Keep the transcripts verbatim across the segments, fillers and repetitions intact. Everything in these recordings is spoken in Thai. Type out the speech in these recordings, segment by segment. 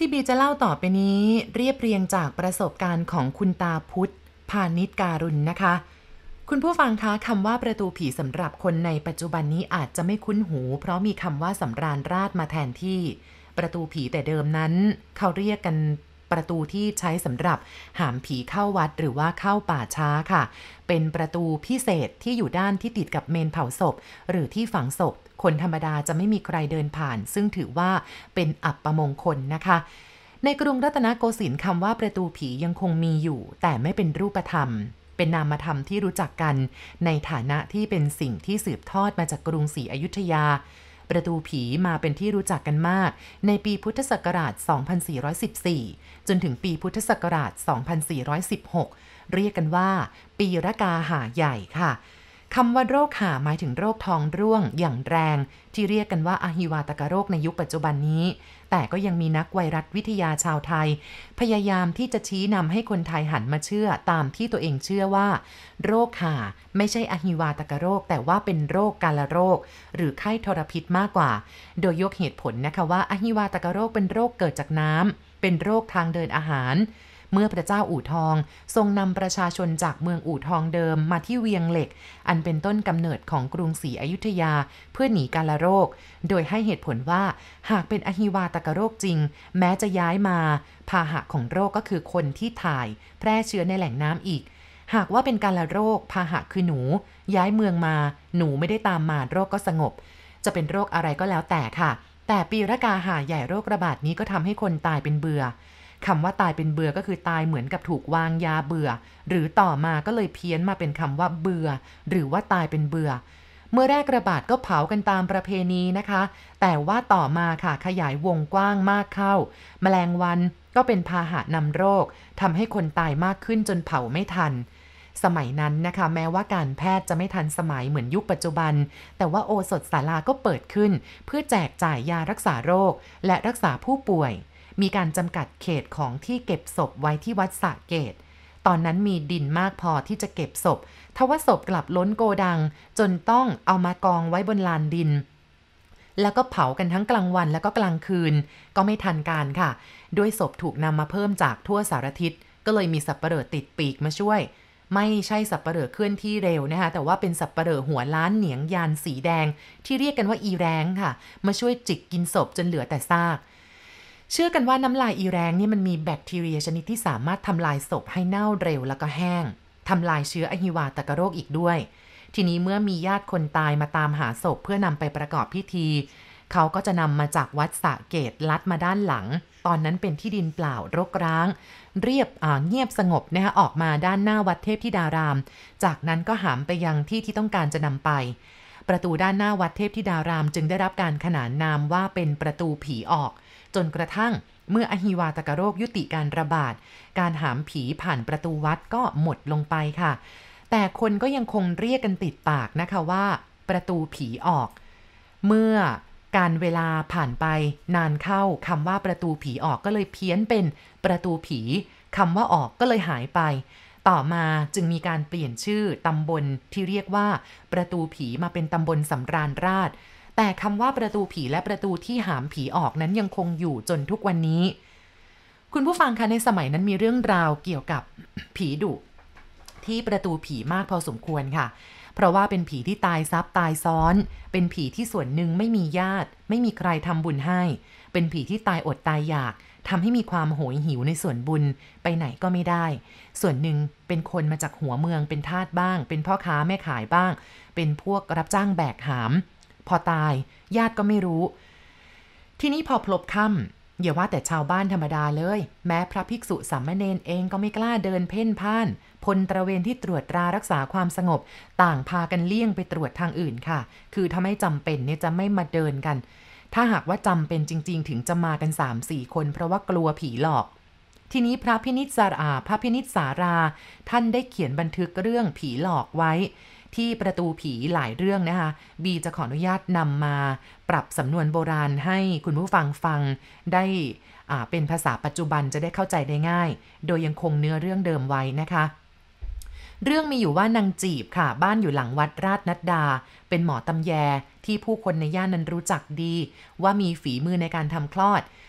ที่บีจะเล่าต่อไปนี้เรียบเรียงจากประสบการณ์ของคุณตาพุทธพานิชการุณนะคะคุณผู้ฟังคะคำว่าประตูผีสำหรับคนในปัจจุบันนี้อาจจะไม่คุ้นหูเพราะมีคำว่าสำราญราชมาแทนที่ประตูผีแต่เดิมนั้นเขาเรียกกันประตูที่ใช้สำหรับหามผีเข้าวัดหรือว่าเข้าป่าช้าค่ะเป็นประตูพิเศษที่อยู่ด้านที่ติดกับเมนเผาศพหรือที่ฝังศพคนธรรมดาจะไม่มีใครเดินผ่านซึ่งถือว่าเป็นอัปมงคลนะคะในกรุงรัตนโกสินทร์คำว่าประตูผียังคงมีอยู่แต่ไม่เป็นรูปธรรมเป็นนามธรรมที่รู้จักกันในฐานะที่เป็นสิ่งที่สืบทอดมาจากกรุงศรีอยุธยาประตูผีมาเป็นที่รู้จักกันมากในปีพุทธศักราช สองพันสี่ร้อยสิบสี่ จนถึงปีพุทธศักราช สองพันสี่ร้อยสิบหก เรียกกันว่าปีระกาหาใหญ่ค่ะคำว่าโรคหาหมายถึงโรคท้องร่วงอย่างแรงที่เรียกกันว่าอหิวาตกโรคในยุคปัจจุบันนี้แต่ก็ยังมีนักไวรัสวิทยาชาวไทยพยายามที่จะชี้นำให้คนไทยหันมาเชื่อตามที่ตัวเองเชื่อว่าโรคหาไม่ใช่อหิวาตกโรคแต่ว่าเป็นโรคกาฬโรคหรือไข้ทรพิษมากกว่าโดยยกเหตุผลนะคะว่าอหิวาตกโรคเป็นโรคเกิดจากน้ำเป็นโรคทางเดินอาหารเมื่อพระเจ้าอู่ทองทรงนำประชาชนจากเมืองอู่ทองเดิมมาที่เวียงเหล็กอันเป็นต้นกำเนิดของกรุงศรีอยุธยาเพื่อหนีกาฬโรคโดยให้เหตุผลว่าหากเป็นอหิวาตกโรคจริงแม้จะย้ายมาพาหะของโรคก็คือคนที่ถ่ายแพร่เชื้อในแหล่งน้ำอีกหากว่าเป็นกาฬโรคพาหะคือหนูย้ายเมืองมาหนูไม่ได้ตามมาโรคก็สงบจะเป็นโรคอะไรก็แล้วแต่ค่ะแต่ปีระกาหาใหญ่โรคระบาดนี้ก็ทำให้คนตายเป็นเบื่อคำว่าตายเป็นเบื่อก็คือตายเหมือนกับถูกวางยาเบื่อหรือต่อมาก็เลยเพี้ยนมาเป็นคำว่าเบื่อหรือว่าตายเป็นเบื่อเมื่อแรกระบาดก็เผากันตามประเพณีนะคะแต่ว่าต่อมาค่ะขยายวงกว้างมากเข้าแมลงวันก็เป็นพาหะนำโรคทำให้คนตายมากขึ้นจนเผาไม่ทันสมัยนั้นนะคะแม้ว่าการแพทย์จะไม่ทันสมัยเหมือนยุคปัจจุบันแต่ว่าโอสถศาลาก็เปิดขึ้นเพื่อแจกจ่ายยารักษาโรคและรักษาผู้ป่วยมีการจำกัดเขตของที่เก็บศพไว้ที่วัดสระเกตตอนนั้นมีดินมากพอที่จะเก็บศพทว่าศพกลับล้นโกดังจนต้องเอามากองไว้บนลานดินแล้วก็เผากันทั้งกลางวันแล้วก็กลางคืนก็ไม่ทันการค่ะด้วยศพถูกนำมาเพิ่มจากทั่วสารทิศก็เลยมีสับปะเหร่อติดปีกมาช่วยไม่ใช่สับปะเหร่อเคลื่อนที่เร็วนะคะแต่ว่าเป็นสับปะเหร่อหัวล้านเหนียงยานสีแดงที่เรียกกันว่าอีแรงค่ะมาช่วยจิกกินศพจนเหลือแต่ซากเชื่อกันว่าน้ำลายอีแรงนี่มันมีแบคทีเรียชนิดที่สามารถทำลายศพให้เน่าเร็วแล้วก็แห้งทำลายเชื้ออหิวาตกโรคอีกด้วยทีนี้เมื่อมีญาติคนตายมาตามหาศพเพื่อนำไปประกอบพิธีเขาก็จะนำมาจากวัดสระเกตลัดมาด้านหลังตอนนั้นเป็นที่ดินเปล่ารกร้างเรียบเงียบสงบนะคะออกมาด้านหน้าวัดเทพธิดารามจากนั้นก็หามไปยังที่ที่ต้องการจะนำไปประตูด้านหน้าวัดเทพธิดารามจึงได้รับการขนานนามว่าเป็นประตูผีออกจนกระทั่งเมื่ออหิวาตกโรคยุติการระบาดการหามผีผ่านประตูวัดก็หมดลงไปค่ะแต่คนก็ยังคงเรียกกันติดปากนะคะว่าประตูผีออกเมื่อการเวลาผ่านไปนานเข้าคำว่าประตูผีออกก็เลยเพี้ยนเป็นประตูผีคำว่าออกก็เลยหายไปต่อมาจึงมีการเปลี่ยนชื่อตำบลที่เรียกว่าประตูผีมาเป็นตำบลสำราญราชแต่คำว่าประตูผีและประตูที่หามผีออกนั้นยังคงอยู่จนทุกวันนี้คุณผู้ฟังคะในสมัยนั้นมีเรื่องราวเกี่ยวกับผีดุที่ประตูผีมากพอสมควรค่ะเพราะว่าเป็นผีที่ตายซับตายซ้อนเป็นผีที่ส่วนหนึ่งไม่มีญาติไม่มีใครทำบุญให้เป็นผีที่ตายอดตายอยากทำให้มีความโหยหิวในส่วนบุญไปไหนก็ไม่ได้ส่วนหนึ่งเป็นคนมาจากหัวเมืองเป็นทาสบ้างเป็นพ่อค้าแม่ขายบ้างเป็นพวกรับจ้างแบกหามพอตายญาติก็ไม่รู้ทีนี้พอพลบค่ำอย่าว่าแต่ชาวบ้านธรรมดาเลยแม้พระภิกษุสามเณรเองก็ไม่กล้าเดินเพ่นพ่านพลตระเวนที่ตรวจตรารักษาความสงบต่างพากันเลี่ยงไปตรวจทางอื่นค่ะคือถ้าไม่จำเป็นเนี่ยจะไม่มาเดินกันถ้าหากว่าจำเป็นจริงๆถึงจะมากัน สามสี่ คนเพราะว่ากลัวผีหลอกทีนี้พระพินิจสาราพระพินิจสาราท่านได้เขียนบันทึกเรื่องผีหลอกไว้ที่ประตูผีหลายเรื่องนะคะบีจะขออนุญาตนำมาปรับสำนวนโบราณให้คุณผู้ฟังฟังได้เป็นภาษาปัจจุบันจะได้เข้าใจได้ง่ายโดยยังคงเนื้อเรื่องเดิมไว้นะคะเรื่องมีอยู่ว่านางจีบค่ะบ้านอยู่หลังวัดราชนัดดาเป็นหมอตำแยที่ผู้คนในย่านนั้นรู้จักดีว่ามีฝีมือในการทำคลอด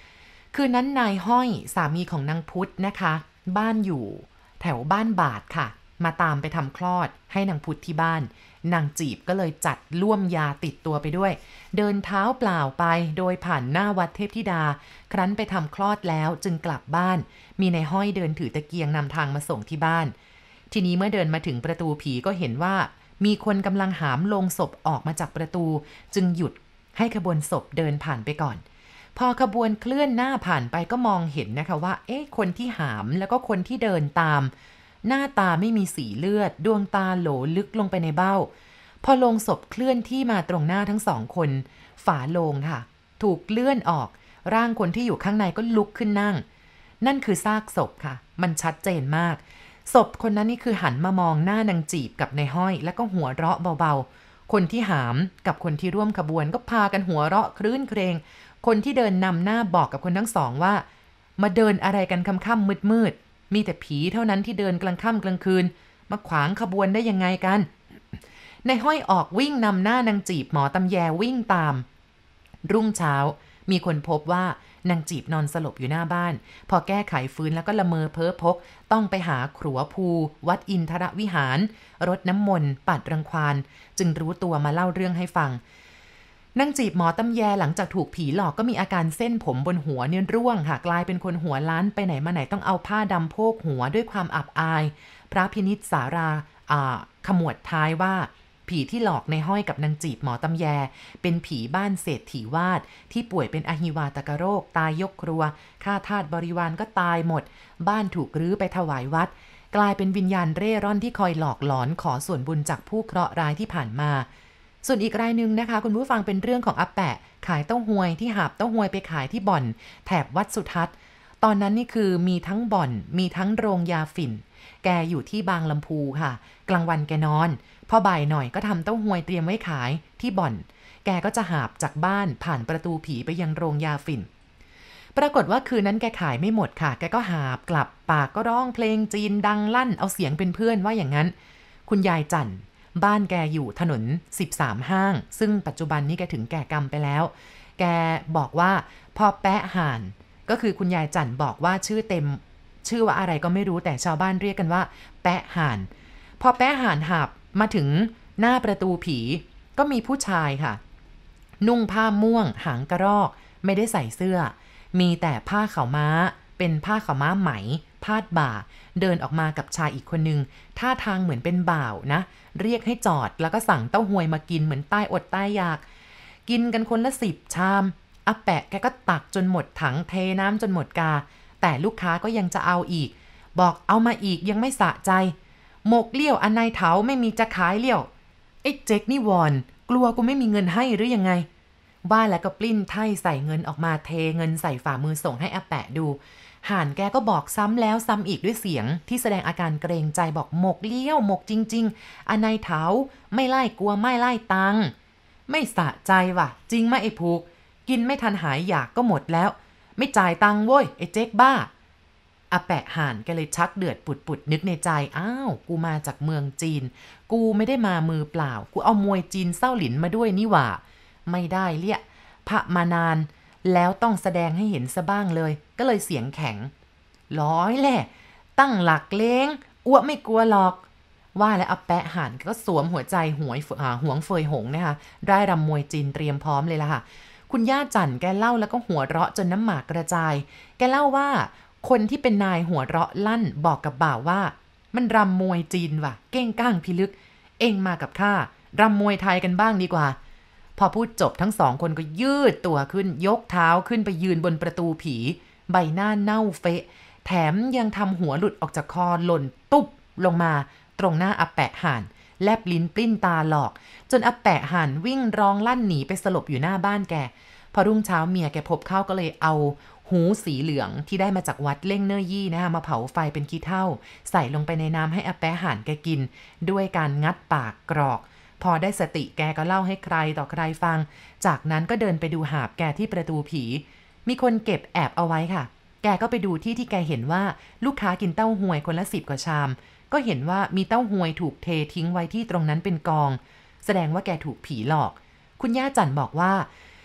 คืนนั้นนายห้อยสามีของนางพุทธนะคะบ้านอยู่แถวบ้านบาทค่ะมาตามไปทำคลอดให้นางพุทธที่บ้านนางจีบก็เลยจัดล่วมยาติดตัวไปด้วยเดินเท้าเปล่าไปโดยผ่านหน้าวัดเทพธิดาครั้นไปทำคลอดแล้วจึงกลับบ้านมีนายห้อยเดินถือตะเกียงนำทางมาส่งที่บ้านทีนี้เมื่อเดินมาถึงประตูผีก็เห็นว่ามีคนกำลังหามโลงศพออกมาจากประตูจึงหยุดให้ขบวนศพเดินผ่านไปก่อนพอขบวนเคลื่อนหน้าผ่านไปก็มองเห็นนะคะว่าเอ๊ะคนที่หามแล้วก็คนที่เดินตามหน้าตาไม่มีสีเลือดดวงตาโหลลึกลงไปในเบ้าพอโลงศพเคลื่อนที่มาตรงหน้าทั้งสองคนฝาโลงค่ะถูกเลื่อนออกร่างคนที่อยู่ข้างในก็ลุกขึ้นนั่งนั่นคือซากศพค่ะมันชัดเจนมากศพคนนั้นนี่คือหันมามองหน้านางจีบกับนายห้อยแล้วก็หัวเราะเบาๆคนที่หามกับคนที่ร่วมขบวนก็พากันหัวเราะครื่นเครงคนที่เดินนำหน้าบอกกับคนทั้งสองว่ามาเดินอะไรกันค่ำๆมืดๆมีแต่ผีเท่านั้นที่เดินกลางค่ำกลางคืนมาขวางขบวนได้ยังไงกันนายห้อยออกวิ่งนำหน้านางจีบหมอตำแยวิ่งตามรุ่งเช้ามีคนพบว่านางจีบนอนสลบอยู่หน้าบ้านพอแก้ไขฟื้นแล้วก็ละเมอเพ้อพกต้องไปหาครัวภูวัดอินทรวิหารรดน้ำมนต์ปัดรังควานจึงรู้ตัวมาเล่าเรื่องให้ฟังนางจีบหมอตำแยหลังจากถูกผีหลอกก็มีอาการเส้นผมบนหัวเนี่ยร่วงค่ะกลายเป็นคนหัวล้านไปไหนมาไหนต้องเอาผ้าดำโพกหัวด้วยความอับอายพระพินิจสาราอ่าขมวดท้ายว่าผีที่หลอกในห้อยกับนางจีบหมอตำแยเป็นผีบ้านเศรษฐีวาดที่ป่วยเป็นอหิวาตกโรคตายยกครัวข้าทาสบริวารก็ตายหมดบ้านถูกรื้อไปถวายวัดกลายเป็นวิญญาณเร่ร่อนที่คอยหลอกหลอนขอส่วนบุญจากผู้เคราะห์ร้ายที่ผ่านมาส่วนอีกรายหนึ่งนะคะคุณผู้ฟังเป็นเรื่องของอาแปะขายเต้าหวยที่หาบเต้าหวยไปขายที่บ่อนแถบวัดสุทัศน์ตอนนั้นนี่คือมีทั้งบ่อนมีทั้งโรงยาฝิ่นแกอยู่ที่บางลำพูค่ะกลางวันแกนอนพอบ่ายหน่อยก็ทำเต้าหวยเตรียมไว้ขายที่บ่อนแกก็จะหาบจากบ้านผ่านประตูผีไปยังโรงยาฝิ่นปรากฏว่าคืนนั้นแกขายไม่หมดค่ะแกก็หาบกลับปากก็ร้องเพลงจีนดังลั่นเอาเสียงเป็นเพื่อนว่าอย่างนั้นคุณยายจันบ้านแกอยู่ถนนสิบสามห้างซึ่งปัจจุบันนี้แกถึงแก่กรรมไปแล้วแกบอกว่าพอแปะห่านก็คือคุณยายจันบอกว่าชื่อเต็มชื่อว่าอะไรก็ไม่รู้แต่ชาวบ้านเรียกกันว่าแปะห่านพอแปะห่านหาบมาถึงหน้าประตูผีก็มีผู้ชายค่ะนุ่งผ้าม่วงหางกระรอกไม่ได้ใส่เสื้อมีแต่ผ้าขาวม้าเป็นผ้าขาวม้าไหมพาดบ่าเดินออกมากับชายอีกคนนึงท่าทางเหมือนเป็นบ่าวนะเรียกให้จอดแล้วก็สั่งเต้าหวยมากินเหมือนใต้อดใต้อยากกินกันคนละสิบชามอาแปะแกก็ตักจนหมดถังเทน้ำจนหมดกาแต่ลูกค้าก็ยังจะเอาอีกบอกเอามาอีกยังไม่สะใจหมกเลี้ยวอันนายเถาไม่มีจะขายเลี้ยวไอ้เจ๊กนี่วอนกลัวกูไม่มีเงินให้หรือยังไงว่าแล้วก็ปลิ้นไถ่ใส่เงินออกมาเทเงินใส่ฝ่ามือส่งให้อาแปะดูห่านแกก็บอกซ้ำแล้วซ้ำอีกด้วยเสียงที่แสดงอาการเกรงใจบอกหมกเลี้ยวหมกจริงๆอันนายเถาไม่ไล่กลัวไม่ไล่ตังไม่สะใจว่ะจริงไหมไอ้ผูกกินไม่ทันหายอยากก็หมดแล้วไม่จ่ายตังเว้ยไอ้เจ๊กบ้าอาแปะห่านก็เลยชักเดือดปุดๆนึกในใจอ้าวกูมาจากเมืองจีนกูไม่ได้มามือเปล่ากูเอามวยจีนเศร้าหลินมาด้วยนี่หว่าไม่ได้เลี่ยพระมานานแล้วต้องแสดงให้เห็นซะบ้างเลยก็เลยเสียงแข็งร้อยแหละตั้งหลักเลงอ้วไม่กลัวหรอกว่าแล้วอาแปะห่านก็สวมหัวใจหวยหวงเฟยหงนะคะได้รำมวยจีนเตรียมพร้อมเลยล่ะค่ะคุณย่าจันแกเล่าแล้วก็หัวเราะจนน้ำหมากกระจายแกเล่าว่าคนที่เป็นนายหัวเราะลั่นบอกกับบ่าวว่ามันรำมวยจีนว่ะเก้งก้างพิลึกเอ็งมากับข้ารำมวยไทยกันบ้างดีกว่าพอพูดจบทั้งสองคนก็ยืดตัวขึ้นยกเท้าขึ้นไปยืนบนประตูผีใบหน้าเน่าเฟะแถมยังทำหัวหลุดออกจากคอหล่นตุ๊บลงมาตรงหน้าอาแปะห่านแลบลิ้นปลิ้นตาหลอกจนอาแปะห่านวิ่งร้องลั่นหนีไปสลบอยู่หน้าบ้านแกพอรุ่งเช้าเมียแกพบเข้าก็เลยเอาหูสีเหลืองที่ได้มาจากวัดเล่งเน่ยยี่นะคะมาเผาไฟเป็นขี้เถ้าใส่ลงไปในน้ำให้อาแปะห่านแกกินด้วยการงัดปากกรอกพอได้สติแกก็เล่าให้ใครต่อใครฟังจากนั้นก็เดินไปดูหาบแกที่ประตูผีมีคนเก็บแอบเอาไว้ค่ะแกก็ไปดูที่ที่แกเห็นว่าลูกค้ากินเต้าหวยคนละสิบกว่าชามก็เห็นว่ามีเต้าหวยถูกเททิ้งไว้ที่ตรงนั้นเป็นกองแสดงว่าแกถูกผีหลอกคุณย่าจันบอกว่า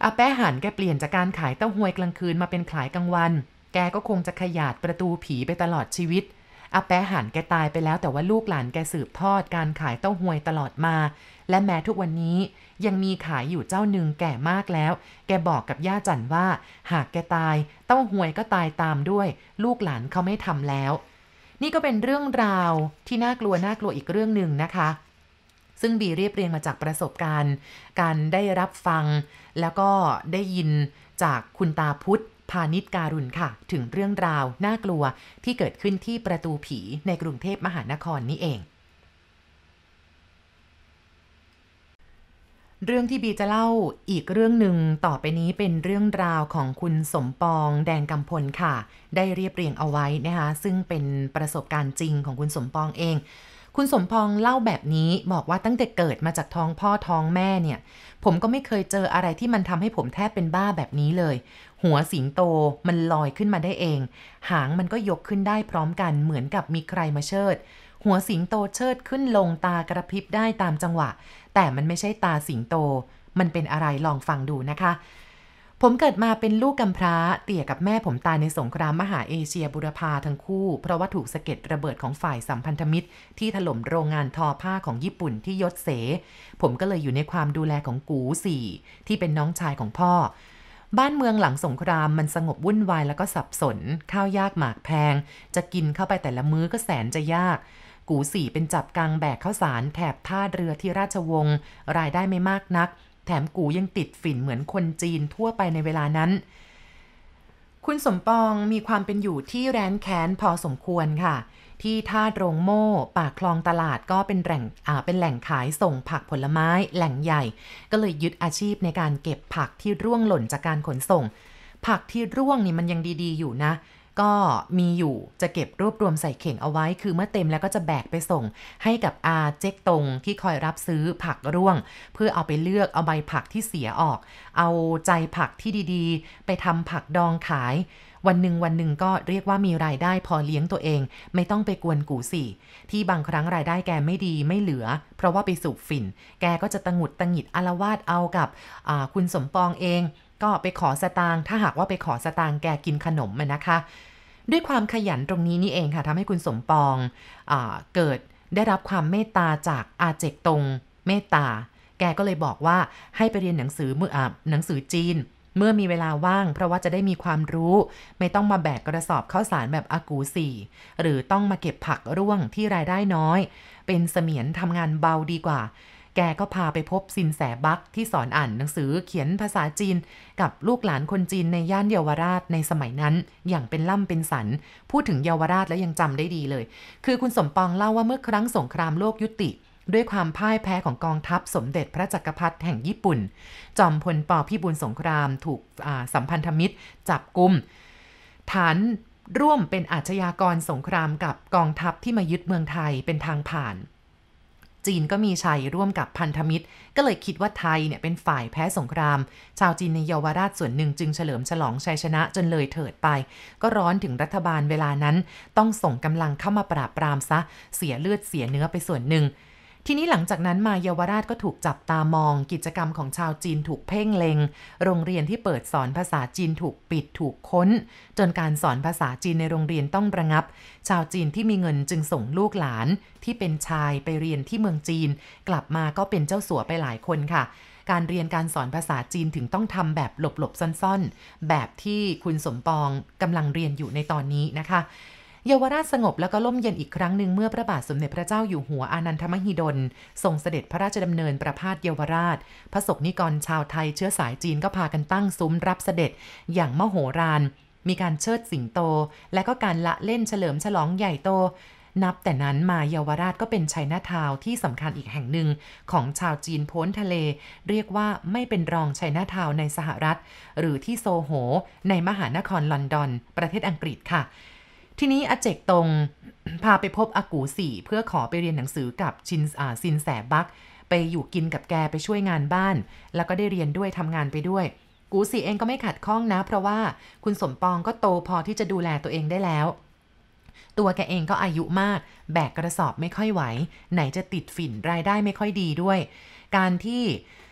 อาแปะหันแกเปลี่ยนจากการขายเต้าหวยกลางคืนมาเป็นขายกลางวันแกก็คงจะขยาดประตูผีไปตลอดชีวิตอาแปะหันแกตายไปแล้วแต่ว่าลูกหลานแกสืบทอดการขายเต้าหวยตลอดมาและแม้ทุกวันนี้ยังมีขายอยู่เจ้าหนึ่งแก่มากแล้วแกบอกกับย่าจันว่าหากแกตายเต้าหวยก็ตายตามด้วยลูกหลานเขาไม่ทำแล้วนี่ก็เป็นเรื่องราวที่น่ากลัวน่ากลัวอีกเรื่องหนึ่งนะคะซึ่งบีเรียบเรียงมาจากประสบการณ์การได้รับฟังแล้วก็ได้ยินจากคุณตาพุทธพาณิชการุณค่ะถึงเรื่องราวน่ากลัวที่เกิดขึ้นที่ประตูผีในกรุงเทพมหานครนี่เองเรื่องที่บีจะเล่าอีกเรื่องหนึ่งต่อไปนี้เป็นเรื่องราวของคุณสมปองแดงกำพลค่ะได้เรียบเรียงเอาไว้นะคะซึ่งเป็นประสบการณ์จริงของคุณสมปองเองคุณสมปองเล่าแบบนี้บอกว่าตั้งแต่เกิดมาจากท้องพ่อท้องแม่เนี่ยผมก็ไม่เคยเจออะไรที่มันทำให้ผมแทบเป็นบ้าแบบนี้เลยหัวสิงโตมันลอยขึ้นมาได้เองหางมันก็ยกขึ้นได้พร้อมกันเหมือนกับมีใครมาเชิดหัวสิงโตเชิดขึ้นลงตากระพริบได้ตามจังหวะแต่มันไม่ใช่ตาสิงโตมันเป็นอะไรลองฟังดูนะคะผมเกิดมาเป็นลูกกำพร้าเตี่ยกับแม่ผมตายในสงครามมหาเอเชียบุรพาทั้งคู่เพราะว่าถูกสะเก็ดระเบิดของฝ่ายสัมพันธมิตรที่ถล่มโรงงานทอผ้าของญี่ปุ่นที่ยศเสผมก็เลยอยู่ในความดูแลของกูสี่ที่เป็นน้องชายของพ่อบ้านเมืองหลังสงครามมันสงบวุ่นวายแล้วก็สับสนข้าวยากหมากแพงจะกินเข้าไปแต่ละมื้อก็แสนจะยากกูสี่เป็นจับกังแบกข้าวสารแถบท่าเรือที่ราชวงศ์รายได้ไม่มากนักแถมกูยังติดฝิ่นเหมือนคนจีนทั่วไปในเวลานั้นคุณสมปองมีความเป็นอยู่ที่แร้นแค้นพอสมควรค่ะที่ท่าโรงโม่ปากคลองตลาดก็เป็นแหล่งอ่าเป็นแหล่งขายส่งผักผลไม้แหล่งใหญ่ก็เลยยึดอาชีพในการเก็บผักที่ร่วงหล่นจากการขนส่งผักที่ร่วงนี่มันยังดีๆอยู่นะก็มีอยู่จะเก็บรวบรวมใส่เข่งเอาไว้คือเมื่อเต็มแล้วก็จะแบกไปส่งให้กับอาเจ๊กตงที่คอยรับซื้อผักร่วงเพื่อเอาไปเลือกเอาใบผักที่เสียออกเอาใจผักที่ดีๆไปทำผักดองขายวันหนึ่งวันหนึ่งก็เรียกว่ามีรายได้พอเลี้ยงตัวเองไม่ต้องไปกวนกูสี่ที่บางครั้งรายได้แกไม่ดีไม่เหลือเพราะว่าไปสูบฝิ่นแกก็จะตะหงุดตะหงิดอาละวาดเอากับคุณสมปองเองก็ไปขอสตางค์ถ้าหากว่าไปขอสตางค์แกกินขนมมันนะคะด้วยความขยันตรงนี้นี่เองค่ะทำให้คุณสมปองเอ่อเกิดได้รับความเมตตาจากอาเจกตงเมตตาแกก็เลยบอกว่าให้ไปเรียนหนังสือมืออ่าหนังสือจีนเมื่อมีเวลาว่างเพราะว่าจะได้มีความรู้ไม่ต้องมาแบกกระสอบข้าวสารแบบอากูสี่หรือต้องมาเก็บผักร่วงที่รายได้น้อยเป็นเสมียนทำงานเบาดีกว่าแกก็พาไปพบซินแสบักที่สอนอ่านหนังสือเขียนภาษาจีนกับลูกหลานคนจีนในย่านเยาวราชในสมัยนั้นอย่างเป็นล่ำเป็นสันพูดถึงเยาวราชแล้วยังจำได้ดีเลยคือคุณสมปองเล่าว่าเมื่อครั้งสงครามโลกยุติด้วยความพ่ายแพ้ของกองทัพสมเด็จพระจักรพรรดิแห่งญี่ปุ่นจอมพลป.พิบูลสงครามถูกสัมพันธมิตรจับกุมฐานร่วมเป็นอาชญากรสงครามกับกองทัพที่มายึดเมืองไทยเป็นทางผ่านจีนก็มีชัยร่วมกับพันธมิตรก็เลยคิดว่าไทยเนี่ยเป็นฝ่ายแพ้สงครามชาวจีนในเยาวราชส่วนหนึ่งจึงเฉลิมฉลองชัยชนะจนเลยเถิดไปก็ร้อนถึงรัฐบาลเวลานั้นต้องส่งกำลังเข้ามาปราบปรามซะเสียเลือดเสียเนื้อไปส่วนหนึ่งทีนี้หลังจากนั้นมาเยาวราชก็ถูกจับตามองกิจกรรมของชาวจีนถูกเพ่งเล็งโรงเรียนที่เปิดสอนภาษาจีนถูกปิดถูกค้นจนการสอนภาษาจีนในโรงเรียนต้องระงับชาวจีนที่มีเงินจึงส่งลูกหลานที่เป็นชายไปเรียนที่เมืองจีนกลับมาก็เป็นเจ้าสัวไปหลายคนค่ะการเรียนการสอนภาษาจีนถึงต้องทำแบบหลบๆซ่อนๆแบบที่คุณสมปองกำลังเรียนอยู่ในตอนนี้นะคะเยาวราชสงบแล้วก็ล่มเย็นอีกครั้งหนึ่งเมื่อพระบาทสมเด็จพระเจ้าอยู่หัวอานันทมหิดลทรงเสด็จพระราชดำเนินประพาสเยาวราชพระสงฆ์นิกรชาวไทยเชื้อสายจีนก็พากันตั้งซุ้มรับเสด็จอย่างมโหฬารมีการเชิดสิงโตและก็การละเล่นเฉลิมฉลองใหญ่โตนับแต่นั้นมาเยาวราชก็เป็นชัยนาทาวน์ที่สำคัญอีกแห่งหนึ่งของชาวจีนพ้นทะเลเรียกว่าไม่เป็นรองชัยนาทาวน์ในสหรัฐหรือที่โซโหในมหานครลอนดอนประเทศอังกฤษค่ะทีนี้อาเจกตงพาไปพบอากูสี่เพื่อขอไปเรียนหนังสือกับชินอาซินแสบักไปอยู่กินกับแกไปช่วยงานบ้านแล้วก็ได้เรียนด้วยทำงานไปด้วยกูสี่เองก็ไม่ขัดข้องนะเพราะว่าคุณสมปองก็โตพอที่จะดูแลตัวเองได้แล้วตัวแกเองก็อายุมากแบกกระสอบไม่ค่อยไหวไหนจะติดฝิ่นรายได้ไม่ค่อยดีด้วยการที่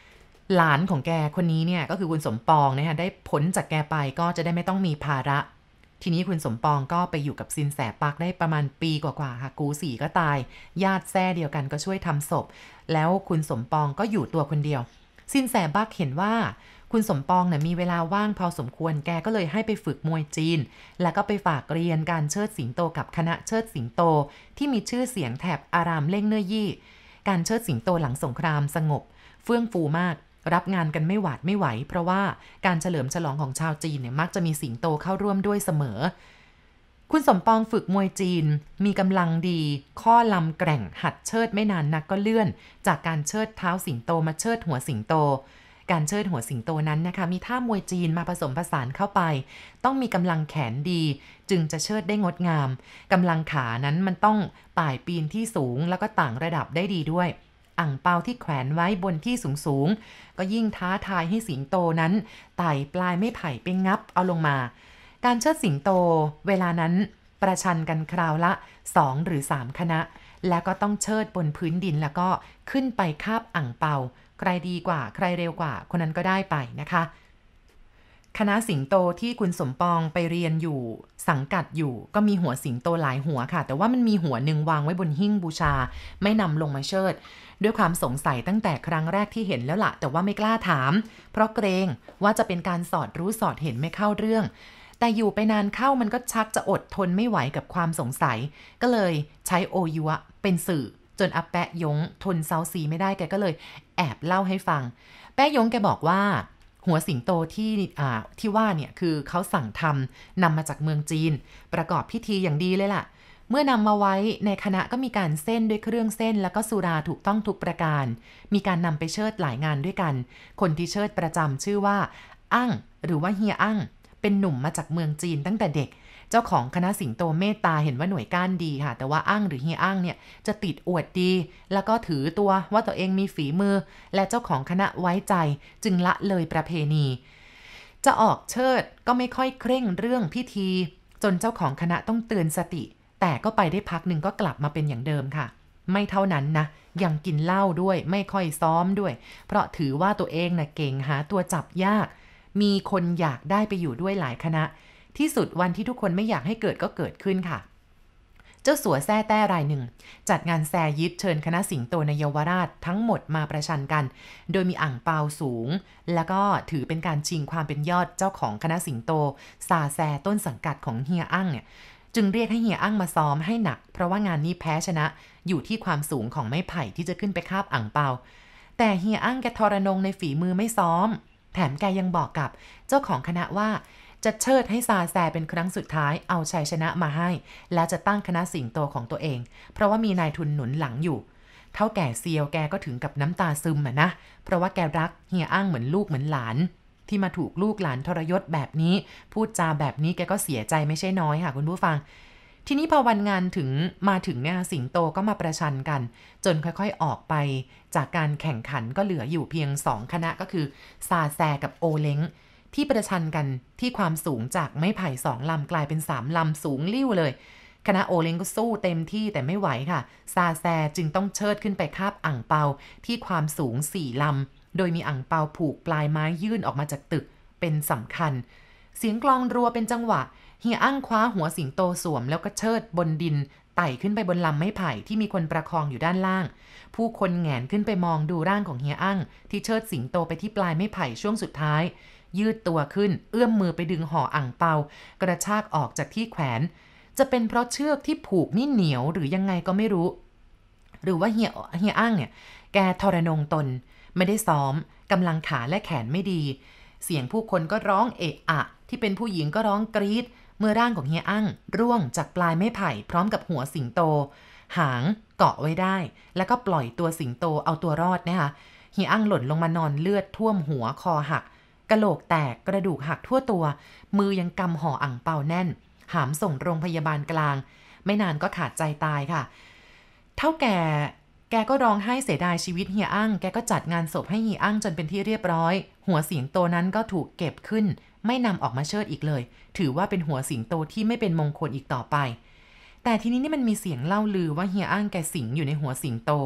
หลานของแกคนนี้เนี่ยก็คือคุณสมปองนะคะได้พ้นจากแกไปก็จะได้ไม่ต้องมีภาระทีนี้คุณสมปองก็ไปอยู่กับซินแสปักได้ประมาณปีกว่าๆค่ะกูสี่ก็ตายญาติแท้เดียวกันก็ช่วยทำศพแล้วคุณสมปองก็อยู่ตัวคนเดียวซินแสปักเห็นว่าคุณสมปองเนี่ยมีเวลาว่างพอสมควรแกก็เลยให้ไปฝึกมวยจีนแล้วก็ไปฝากเรียนการเชิดสิงโตกับคณะเชิดสิงโตที่มีชื่อเสียงแถบอารามเล่งเน่ยยี่การเชิดสิงโตหลังสงครามสงบเฟื่องฟูมากรับงานกันไม่หวาดไม่ไหวเพราะว่าการเฉลิมฉลองของชาวจีนเนี่ยมักจะมีสิงโตเข้าร่วมด้วยเสมอคุณสมปองฝึกมวยจีนมีกำลังดีข้อลำแกร่งหัดเชิดไม่นานนักก็เลื่อนจากการเชิดเท้าสิงโตมาเชิดหัวสิงโตการเชิดหัวสิงโตนั้นนะคะมีท่ามวยจีนมาผสมผสานเข้าไปต้องมีกำลังแขนดีจึงจะเชิดได้งดงามกำลังขานั้นมันต้องป่ายปีนที่สูงแล้วก็ต่างระดับได้ดีด้วยอั่งเปาที่แขวนไว้บนที่สูงๆก็ยิ่งท้าทายให้สิงโตนั้นไต่ปลายไม้ไผ่ไปงับเอาลงมาการเชิดสิงโตเวลานั้นประชันกันคราวละสองหรือสามคณะแล้วก็ต้องเชิดบนพื้นดินแล้วก็ขึ้นไปคาบอั่งเปาใครดีกว่าใครเร็วกว่าคนนั้นก็ได้ไปนะคะคณะสิงโตที่คุณสมปองไปเรียนอยู่สังกัดอยู่ก็มีหัวสิงโตหลายหัวค่ะแต่ว่ามันมีหัวหนึ่งวางไว้บนหิ้งบูชาไม่นำลงมาเชิดด้วยความสงสัยตั้งแต่ครั้งแรกที่เห็นแล้วล่ะแต่ว่าไม่กล้าถามเพราะเกรงว่าจะเป็นการสอดรู้สอดเห็นไม่เข้าเรื่องแต่อยู่ไปนานเข้ามันก็ชักจะอดทนไม่ไหวกับความสงสัยก็เลยใช้โอยัวเป็นสื่อจนอาแปะยงทนเซาซีไม่ได้แกก็เลยแอบเล่าให้ฟังแปะยงแกบอกว่าหัวสิงโตที่อ่าที่ว่าเนี่ยคือเขาสั่งทำนำมาจากเมืองจีนประกอบพิธีอย่างดีเลยล่ะเมื่อนำมาไว้ในคณะก็มีการเส้นด้วยเครื่องเส้นแล้วก็สุราถูกต้องทุกประการมีการนำไปเชิดหลายงานด้วยกันคนที่เชิดประจำชื่อว่าอั่งหรือว่าเฮียอั่งเป็นหนุ่มมาจากเมืองจีนตั้งแต่เด็กเจ้าของคณะสิงโตเมตตาเห็นว่าหน่วยก้านดีค่ะแต่ว่าอั่งหรือเฮียอั่งเนี่ยจะติดอวดดีแล้วก็ถือตัวว่าตัวเองมีฝีมือและเจ้าของคณะไว้ใจจึงละเลยประเพณีจะออกเชิดก็ไม่ค่อยเคร่งเรื่องพิธีจนเจ้าของคณะต้องเตือนสติแต่ก็ไปได้พักหนึ่งก็กลับมาเป็นอย่างเดิมค่ะไม่เท่านั้นนะยังกินเหล้าด้วยไม่ค่อยซ้อมด้วยเพราะถือว่าตัวเองน่ะเก่งหาตัวจับยากมีคนอยากได้ไปอยู่ด้วยหลายคณะที่สุดวันที่ทุกคนไม่อยากให้เกิดก็เกิดขึ้นค่ะเจ้าสัวแซ่แต้รายหนึ่งจัดงานแซยิดเชิญคณะสิงโตในเยาวราชทั้งหมดมาประชันกันโดยมีอ่างเปาสูงแล้วก็ถือเป็นการชิงความเป็นยอดเจ้าของคณะสิงโตซาแซต้นสังกัดของเฮียอั่งเนี่ยจึงเรียกให้เฮียอั่งมาซ้อมให้หนักเพราะว่างานนี้แพ้ชนะอยู่ที่ความสูงของไม้ไผ่ที่จะขึ้นไปคาบอ่างเปาแต่เฮียอั่งแกทรนงในฝีมือไม่ซ้อมแถมแกยังบอกกับเจ้าของคณะว่าจะเชิดให้ซาแซเป็นครั้งสุดท้ายเอาชัยชนะมาให้แล้วจะตั้งคณะสิงโตของตัวเองเพราะว่ามีนายทุนหนุนหลังอยู่เท่าแก่เซียวแกก็ถึงกับน้ำตาซึมอ่ะนะเพราะว่าแกรักเฮียอั่งเหมือนลูกเหมือนหลานที่มาถูกลูกหลานทรยศแบบนี้พูดจาแบบนี้แกก็เสียใจไม่ใช่น้อยค่ะคุณผู้ฟังทีนี้พอวันงานถึงมาถึงเนี่ยสิงโตก็มาประชันกันจนค่อยๆออกไปจากการแข่งขันก็เหลืออยู่เพียงสองคณะก็คือซาแซกับโอเล้งที่ประชันกันที่ความสูงจากไม้ไผ่สองลำกลายเป็นสามลำสูงลิ่วเลยคณะโอเล้งก็สู้เต็มที่แต่ไม่ไหวค่ะซาแซจึงต้องเชิดขึ้นไปคาบอั่งเปาที่ความสูงสี่ลำโดยมีอั่งเปาผูกปลายไม้ยื่นออกมาจากตึกเป็นสำคัญเสียงกลองรัวเป็นจังหวะเฮียอั่งคว้าหัวสิงโตสวมแล้วก็เชิดบนดินไต่ขึ้นไปบนลำไม้ไผ่ที่มีคนประคองอยู่ด้านล่างผู้คนแหงนขึ้นไปมองดูร่างของเฮียอั่งที่เชิดสิงโตไปที่ปลายไม้ไผ่ช่วงสุดท้ายยืดตัวขึ้นเอื้อมมือไปดึงห่ออั่งเปากระชากออกจากที่แขวนจะเป็นเพราะเชือกที่ผูกนี่เหนียวหรือยังไงก็ไม่รู้หรือว่าเฮียเฮียอั่งเนี่ยแกทรนงตนไม่ได้ซ้อมกำลังขาและแขนไม่ดีเสียงผู้คนก็ร้องเอะอะที่เป็นผู้หญิงก็ร้องกรี๊ดเมื่อร่างของเฮียอั่งร่วงจากปลายไม้ไผ่พร้อมกับหัวสิงโตหางเกาะไว้ได้แล้วก็ปล่อยตัวสิงโตเอาตัวรอดนะคะเฮียอั่งหล่นลงมานอนเลือดท่วมหัวคอหักกะโหลกแตกกระดูกหักทั่วตัวมือยังกำห่ออั่งเปาแน่นหามส่งโรงพยาบาลกลางไม่นานก็ขาดใจตายค่ะเท่าแก่แกก็ร้องไห้เสียดายชีวิตเฮียอั่งแกก็จัดงานศพให้เฮียอั่งจนเป็นที่เรียบร้อยหัวสิงโตนั้นก็ถูกเก็บขึ้นไม่นำออกมาเชิดอีกเลยถือว่าเป็นหัวสิงโตที่ไม่เป็นมงคลอีกต่อไปแต่ทีนี้นี่มันมีเสียงเล่าลือว่าเฮียอั่งแกสิงอยู่ในหัวสิงโต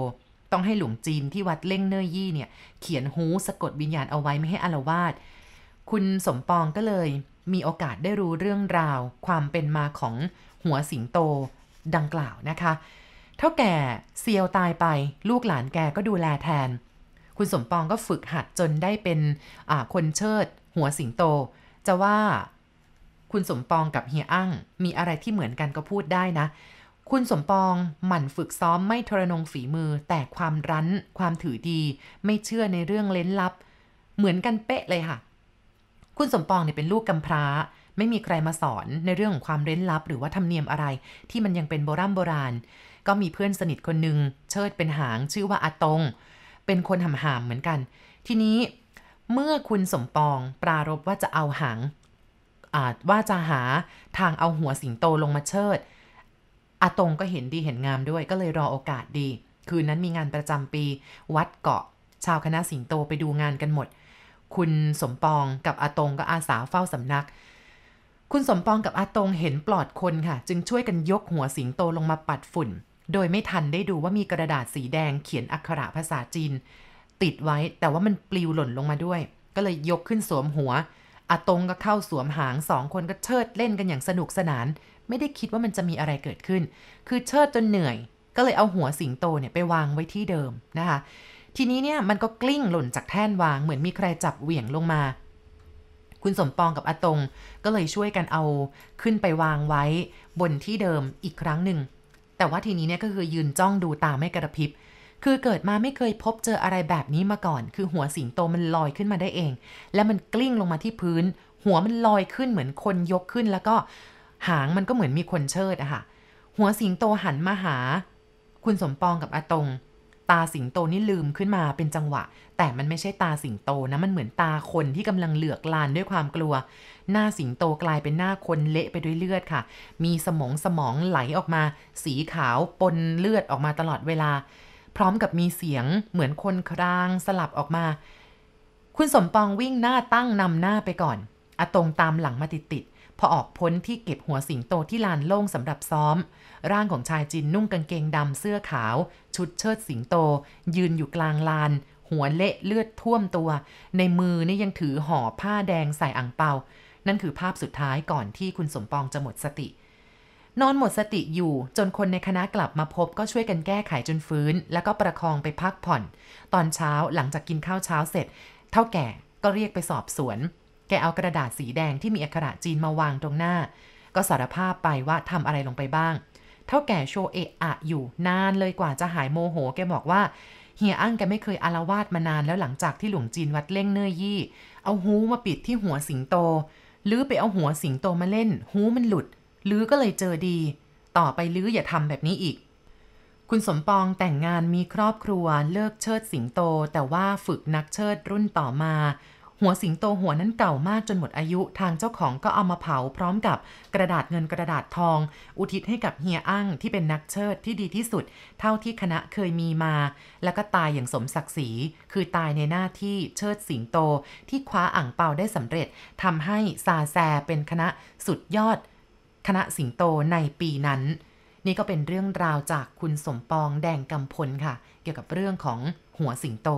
ต้องให้หลวงจีนที่วัดเล่งเน่ยยี่เนี่ยเขียนฮู้สะกดวิญญาณเอาไว้ไม่ให้อาละวาดคุณสมปองก็เลยมีโอกาสได้รู้เรื่องราวความเป็นมาของหัวสิงโตดังกล่าวนะคะเท่าแก่เซียวตายไปลูกหลานแกก็ดูแลแทนคุณสมปองก็ฝึกหัดจนได้เป็นคนเชิดหัวสิงโตจะว่าคุณสมปองกับเฮียอั้งมีอะไรที่เหมือนกันก็พูดได้นะคุณสมปองหมั่นฝึกซ้อมไม่ทรนงฝีมือแต่ความรั้นความถือดีไม่เชื่อในเรื่องเล้นลับเหมือนกันเป๊ะเลยค่ะคุณสมปองเนี่ยเป็นลูกกำพร้าไม่มีใครมาสอนในเรื่องของความเร้นลับหรือว่าธรรมเนียมอะไรที่มันยังเป็นโบราณโบราณก็มีเพื่อนสนิทคนหนึ่งเชิดเป็นหางชื่อว่าอาตงเป็นคนหำหามเหมือนกันทีนี้เมื่อคุณสมปองปรารภว่าจะเอาหางอาจว่าจะหาทางเอาหัวสิงโตลงมาเชิดอาตงก็เห็นดีเห็นงามด้วยก็เลยรอโอกาสดีคืนนั้นมีงานประจำปีวัดเกาะชาวคณะสิงโตไปดูงานกันหมดคุณสมปองกับอาตงก็อาสาเฝ้าสำนักคุณสมปองกับอาตงเห็นปลอดคนค่ะจึงช่วยกันยกหัวสิงโตลงมาปัดฝุ่นโดยไม่ทันได้ดูว่ามีกระดาษสีแดงเขียนอักขระภาษาจีนติดไว้แต่ว่ามันปลิวหล่นลงมาด้วยก็เลยยกขึ้นสวมหัวอาตงก็เข้าสวมหางสองคนก็เชิดเล่นกันอย่างสนุกสนานไม่ได้คิดว่ามันจะมีอะไรเกิดขึ้นคือเชิดจนเหนื่อยก็เลยเอาหัวสิงโตเนี่ยไปวางไว้ที่เดิมนะคะทีนี้เนี่ยมันก็กลิ้งหล่นจากแท่นวางเหมือนมีใครจับเหวี่ยงลงมาคุณสมปองกับอาตงก็เลยช่วยกันเอาขึ้นไปวางไว้บนที่เดิมอีกครั้งหนึ่งแต่ว่าทีนี้เนี่ยก็คือยืนจ้องดูตาไม่กระพริบคือเกิดมาไม่เคยพบเจออะไรแบบนี้มาก่อนคือหัวสิงโตมันลอยขึ้นมาได้เองและมันกลิ้งลงมาที่พื้นหัวมันลอยขึ้นเหมือนคนยกขึ้นแล้วก็หางมันก็เหมือนมีคนเชิดอะค่ะหัวสิงโตหันมาหาคุณสมปองกับอาตงตาสิงโตนี่ลืมขึ้นมาเป็นจังหวะแต่มันไม่ใช่ตาสิงโตนะมันเหมือนตาคนที่กำลังเหลือกลานด้วยความกลัวหน้าสิงโตกลายเป็นหน้าคนเละไปด้วยเลือดค่ะมีสมองสมองไหลออกมาสีขาวปนเลือดออกมาตลอดเวลาพร้อมกับมีเสียงเหมือนคนครางสลับออกมาคุณสมปองวิ่งหน้าตั้งนำหน้าไปก่อนอาตงตามหลังมาติดๆพอออกพ้นที่เก็บหัวสิงโตที่ลานโล่งสำหรับซ้อมร่างของชายจีนนุ่งกางเกงดำเสื้อขาวชุดเชิดสิงโตยืนอยู่กลางลานหัวเละเลือดท่วมตัวในมือนี่ยังถือห่อผ้าแดงใส่อ่างเปานั่นคือภาพสุดท้ายก่อนที่คุณสมปองจะหมดสตินอนหมดสติอยู่จนคนในคณะกลับมาพบก็ช่วยกันแก้ไขจนฟื้นแล้วก็ประคองไปพักผ่อนตอนเช้าหลังจากกินข้าวเช้าเสร็จเฒ่าแก่ก็เรียกไปสอบสวนแกเอากระดาษสีแดงที่มีอักขระจีนมาวางตรงหน้าก็สารภาพไปว่าทำอะไรลงไปบ้างเฒ่าแก่โชเอะอะอยู่นานเลยกว่าจะหายโมโหแกบอกว่าเฮียอั้งแกไม่เคยอาละวาดมานานแล้วหลังจากที่หลวงจีนวัดเล่งเน่ยยี่เอาฮู้มาปิดที่หัวสิงโตลื้อไปเอาหัวสิงโตมาเล่นฮู้มันหลุดลื้อก็เลยเจอดีต่อไปลื้ออย่าทำแบบนี้อีกคุณสมปองแต่งงานมีครอบครัวเลิกเชิดสิงโตแต่ว่าฝึกนักเชิดรุ่นต่อมาหัวสิงโตหัวนั้นเก่ามากจนหมดอายุทางเจ้าของก็เอามาเผาพร้อมกับกระดาษเงินกระดาษทองอุทิศให้กับเฮียอั้งที่เป็นนักเชิดที่ดีที่สุดเท่าที่คณะเคยมีมาแล้วก็ตายอย่างสมศักดิ์ศรีคือตายในหน้าที่เชิดสิงโตที่คว้าอ่างเปาได้สำเร็จทำให้ซาแซเป็นคณะสุดยอดคณะสิงโตในปีนั้นนี่ก็เป็นเรื่องราวจากคุณสมปองแดงกำพลค่ะเกี่ยวกับเรื่องของหัวสิงโต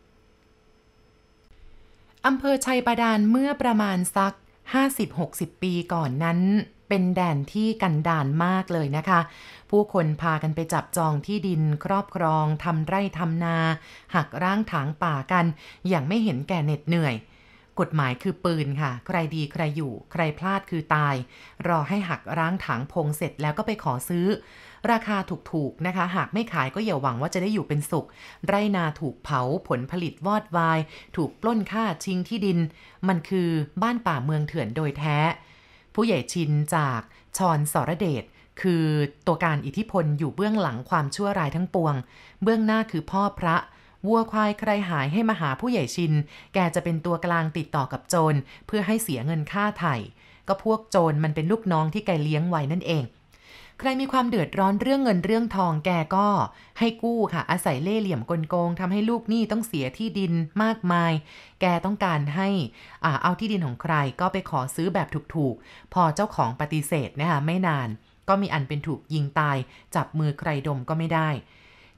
อำเภอชัยบาดาลเมื่อประมาณสัก ห้าสิบหกสิบ ปีก่อนนั้นเป็นแดนที่กันดารมากเลยนะคะผู้คนพากันไปจับจองที่ดินครอบครองทำไร่ทำนาหักร้างถางป่ากันอย่างไม่เห็นแก่เหน็ดเหนื่อยกฎหมายคือปืนค่ะใครดีใครอยู่ใครพลาดคือตายรอให้หักร้างถางพงเสร็จแล้วก็ไปขอซื้อราคาถูกๆนะคะหากไม่ขายก็อย่าหวังว่าจะได้อยู่เป็นสุขไร่นาถูกเผาผลผลิตวอดวายถูกปล้นค่าชิงที่ดินมันคือบ้านป่าเมืองเถื่อนโดยแท้ผู้ใหญ่ชินจากชรสรเดชคือตัวการอิทธิพลอยู่เบื้องหลังความชั่วร้ายทั้งปวงเบื้องหน้าคือพ่อพระวัวควายใครหายให้มาหาผู้ใหญ่ชินแกจะเป็นตัวกลางติดต่อกับโจรเพื่อให้เสียเงินค่าไถ่ก็พวกโจรมันเป็นลูกน้องที่แกเลี้ยงไว้นั่นเองใครมีความเดือดร้อนเรื่องเงินเรื่องทองแกก็ให้กู้ค่ะอาศัยเล่ห์เหลี่ยมกลโกงทำให้ลูกหนี้ต้องเสียที่ดินมากมายแกต้องการให้อ่าเอาที่ดินของใครก็ไปขอซื้อแบบถูกๆพอเจ้าของปฏิเสธนะคะไม่นานก็มีอันเป็นถูกยิงตายจับมือใครดมก็ไม่ได้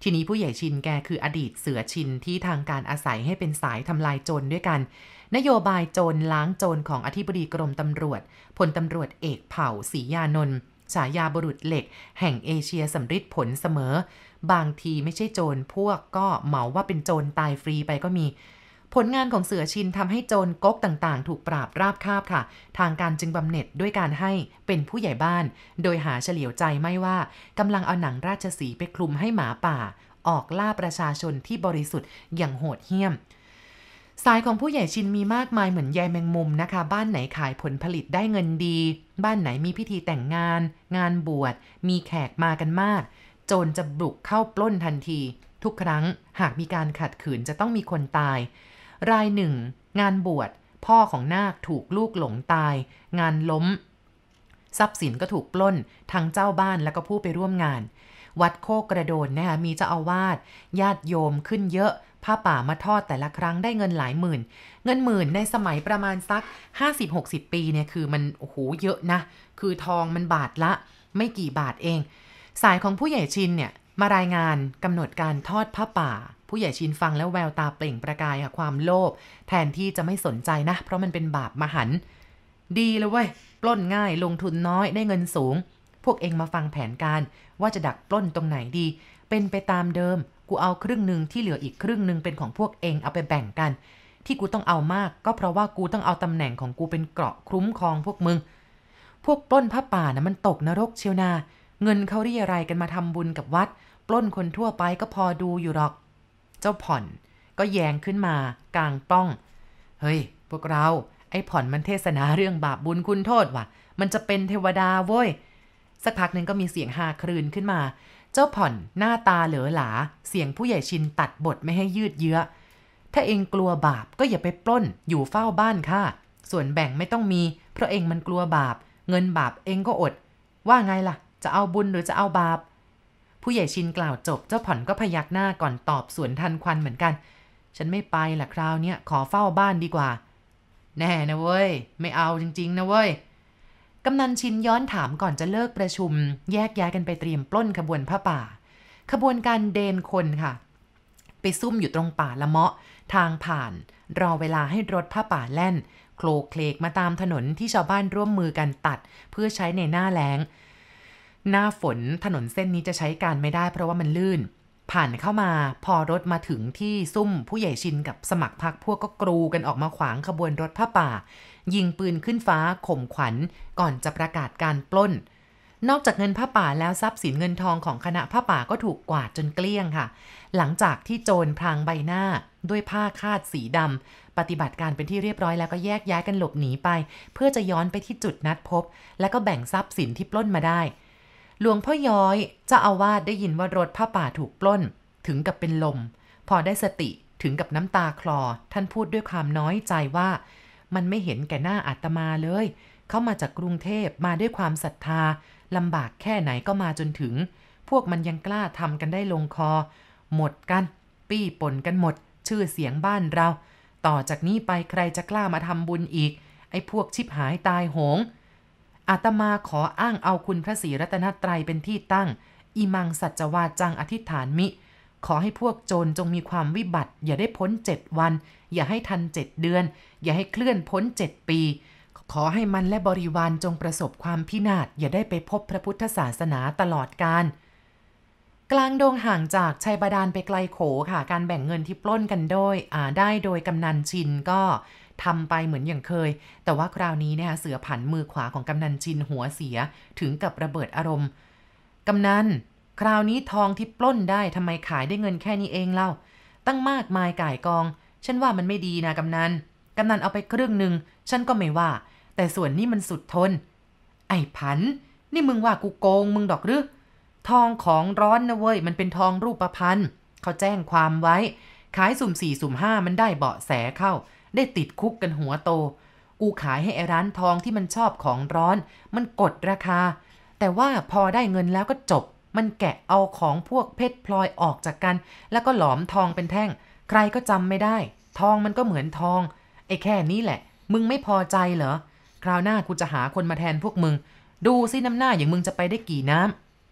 ทีนี้ผู้ใหญ่ชินแกคืออดีตเสือชินที่ทางการอาศัยให้เป็นสายทำลายโจรด้วยกันนโยบายโจรล้างโจรของอธิบดีกรมตำรวจพลตำรวจเอกเผ่าศรียานนท์ฉายาบุรุษเหล็กแห่งเอเชียสำริดผลเสมอบางทีไม่ใช่โจรพวกก็เหมาว่าเป็นโจรตายฟรีไปก็มีผลงานของเสือชินทำให้โจรก๊กต่างๆถูกปราบราบคาบค่ะทางการจึงบำเหน็จด้วยการให้เป็นผู้ใหญ่บ้านโดยหาเฉลียวใจไม่ว่ากำลังเอาหนังราชสีห์ไปคลุมให้หมาป่าออกล่าประชาชนที่บริสุทธิ์อย่างโหดเหี้ยมสายของผู้ใหญ่ชินมีมากมายเหมือนใยแมงมุมนะคะบ้านไหนขายผลผลิตได้เงินดีบ้านไหนมีพิธีแต่งงานงานบวชมีแขกมากันมากโจรจะบุกเข้าปล้นทันทีทุกครั้งหากมีการขัดขืนจะต้องมีคนตายรายหนึ่งงานบวชพ่อของนาคถูกลูกหลงตายงานล้มทรัพย์สินก็ถูกปล้นทั้งเจ้าบ้านและก็ผู้ไปร่วมงานวัดโคกกระโดนนะคะมีเจ้าอาวาสญาติโยมขึ้นเยอะผ้าป่ามาทอดแต่ละครั้งได้เงินหลายหมื่นเงินหมื่นในสมัยประมาณสัก ห้าสิบหกสิบ ปีเนี่ยคือมันโอ้โหเยอะนะคือทองมันบาทละไม่กี่บาทเองสายของผู้ใหญ่ชินเนี่ยมารายงานกำหนดการทอดผ้าป่าผู้ใหญ่ชินฟังแล้วแววตาเปล่งประกายค่ะความโลภแทนที่จะไม่สนใจนะเพราะมันเป็นบาปมหันต์ดีเลยเว้ยปล้นง่ายลงทุนน้อยได้เงินสูงพวกเองมาฟังแผนการว่าจะดักปล้นตรงไหนดีเป็นไปตามเดิมกูเอาครึ่งหนึ่งที่เหลืออีกครึ่งหนึ่งเป็นของพวกเองเอาไปแบ่งกันที่กูต้องเอามากก็เพราะว่ากูต้องเอาตำแหน่งของกูเป็นเกราะคุ้มครองพวกมึงพวกปล้นผ้าป่านะมันตกนรกเชียวนาเงินเขาเรียอะไรกันมาทำบุญกับวัดปล้นคนทั่วไปก็พอดูอยู่หรอกเจ้าผ่อนก็แยงขึ้นมากลางป้องเฮ้ยพวกเราไอ้ผ่อนมันเทศนาเรื่องบาปบุญคุณโทษว่ะมันจะเป็นเทวดาเว้ยสักพักหนึ่งก็มีเสียงฮาครืนขึ้นมาเจ้าผ่อนหน้าตาเหลอหลาเสียงผู้ใหญ่ชินตัดบทไม่ให้ยืดเยื้อถ้าเองกลัวบาปก็อย่าไปปล้นอยู่เฝ้าบ้านค่ะส่วนแบ่งไม่ต้องมีเพราะเองมันกลัวบาปเงินบาปเองก็อดว่าไงล่ะจะเอาบุญหรือจะเอาบาปผู้ใหญ่ชินกล่าวจบเจ้าผ่อนก็พยักหน้าก่อนตอบสวนทันควันเหมือนกันฉันไม่ไปล่ะคราวนี้ขอเฝ้าบ้านดีกว่าแน่นะเว้ยไม่เอาจริงๆนะเว้ยกำนันชินย้อนถามก่อนจะเลิกประชุมแยกย้ายกันไปเตรียมปล้นขบวนผ้าป่าขบวนการเดนคนค่ะไปซุ่มอยู่ตรงป่าละเมาะทางผ่านรอเวลาให้รถผ้าป่าแล่นโคลเคลกมาตามถนนที่ชาวบ้านร่วมมือกันตัดเพื่อใช้ในหน้าแล้งหน้าฝนถนนเส้นนี้จะใช้การไม่ได้เพราะว่ามันลื่นผ่านเข้ามาพอรถมาถึงที่ซุ่มผู้ใหญ่ชินกับสมัครพรรคพวกก็กรูกันออกมาขวางขบวนรถผ้าป่ายิงปืนขึ้นฟ้าข่มขวัญก่อนจะประกาศการปล้นนอกจากเงินผ้าป่าแล้วทรัพย์สินเงินทองของคณะผ้าป่าก็ถูกกวาดจนเกลี้ยงค่ะหลังจากที่โจรพรางใบหน้าด้วยผ้าคาดสีดำปฏิบัติการเป็นที่เรียบร้อยแล้วก็แยกย้ายกันหลบหนีไปเพื่อจะย้อนไปที่จุดนัดพบแล้วก็แบ่งทรัพย์สินที่ปล้นมาได้หลวงพ่อย้อยเจ้าอาวาสได้ยินว่ารถผ้าป่าถูกปล้นถึงกับเป็นลมพอได้สติถึงกับน้ำตาคลอท่านพูดด้วยความน้อยใจว่ามันไม่เห็นแก่หน้าอาตมาเลยเขามาจากกรุงเทพมาด้วยความศรัทธาลำบากแค่ไหนก็มาจนถึงพวกมันยังกล้าทำกันได้ลงคอหมดกันปี้ปนกันหมดชื่อเสียงบ้านเราต่อจากนี้ไปใครจะกล้ามาทำบุญอีกไอ้พวกชิบหายตายโหงอาตมาขออ้างเอาคุณพระศรีรัตนตรัยเป็นที่ตั้งอิมังสัจวาจังอธิษฐานมิขอให้พวกโจรจงมีความวิบัติอย่าได้พ้นเจ็ดวันอย่าให้ทันเจ็ดเดือนอย่าให้เคลื่อนพ้นเจ็ดปีขอให้มันและบริวารจงประสบความพินาศอย่าได้ไปพบพระพุทธศาสนาตลอดกาลกลางดงห่างจากชัยบาดาลไปไกลโขค่ะการแบ่งเงินที่ปล้นกันโดยอ่าได้โดยกำนันชินก็ทำไปเหมือนอย่างเคยแต่ว่าคราวนี้เนี่ยเสือผันมือขวาของกำนันชินหัวเสียถึงกับระเบิดอารมณ์กำนันคราวนี้ทองที่ปล้นได้ทำไมขายได้เงินแค่นี้เองเล่าตั้งมากมายก่ายกองฉันว่ามันไม่ดีนะกำนันกำนันเอาไปครึ่งหนึ่งฉันก็ไม่ว่าแต่ส่วนนี้มันสุดทนไอ้ผันนี่มึงว่ากูโกงมึงดอกหรือทองของร้อนนะเว้ยมันเป็นทองรูปพรรณเขาแจ้งความไว้ขายสุ่มสี่สุ่มห้ามันได้เบาะแสเข้าได้ติดคุกกันหัวโตกูขายให้ไอ้ร้านทองที่มันชอบของร้อนมันกดราคาแต่ว่าพอได้เงินแล้วก็จบมันแกะเอาของพวกเพชรพลอยออกจากกันแล้วก็หลอมทองเป็นแท่งใครก็จำไม่ได้ทองมันก็เหมือนทองไอ้แค่นี้แหละมึงไม่พอใจเหรอคราวหน้ากูจะหาคนมาแทนพวกมึงดูซิน้ำหน้าอย่างมึงจะไปได้กี่น้ำ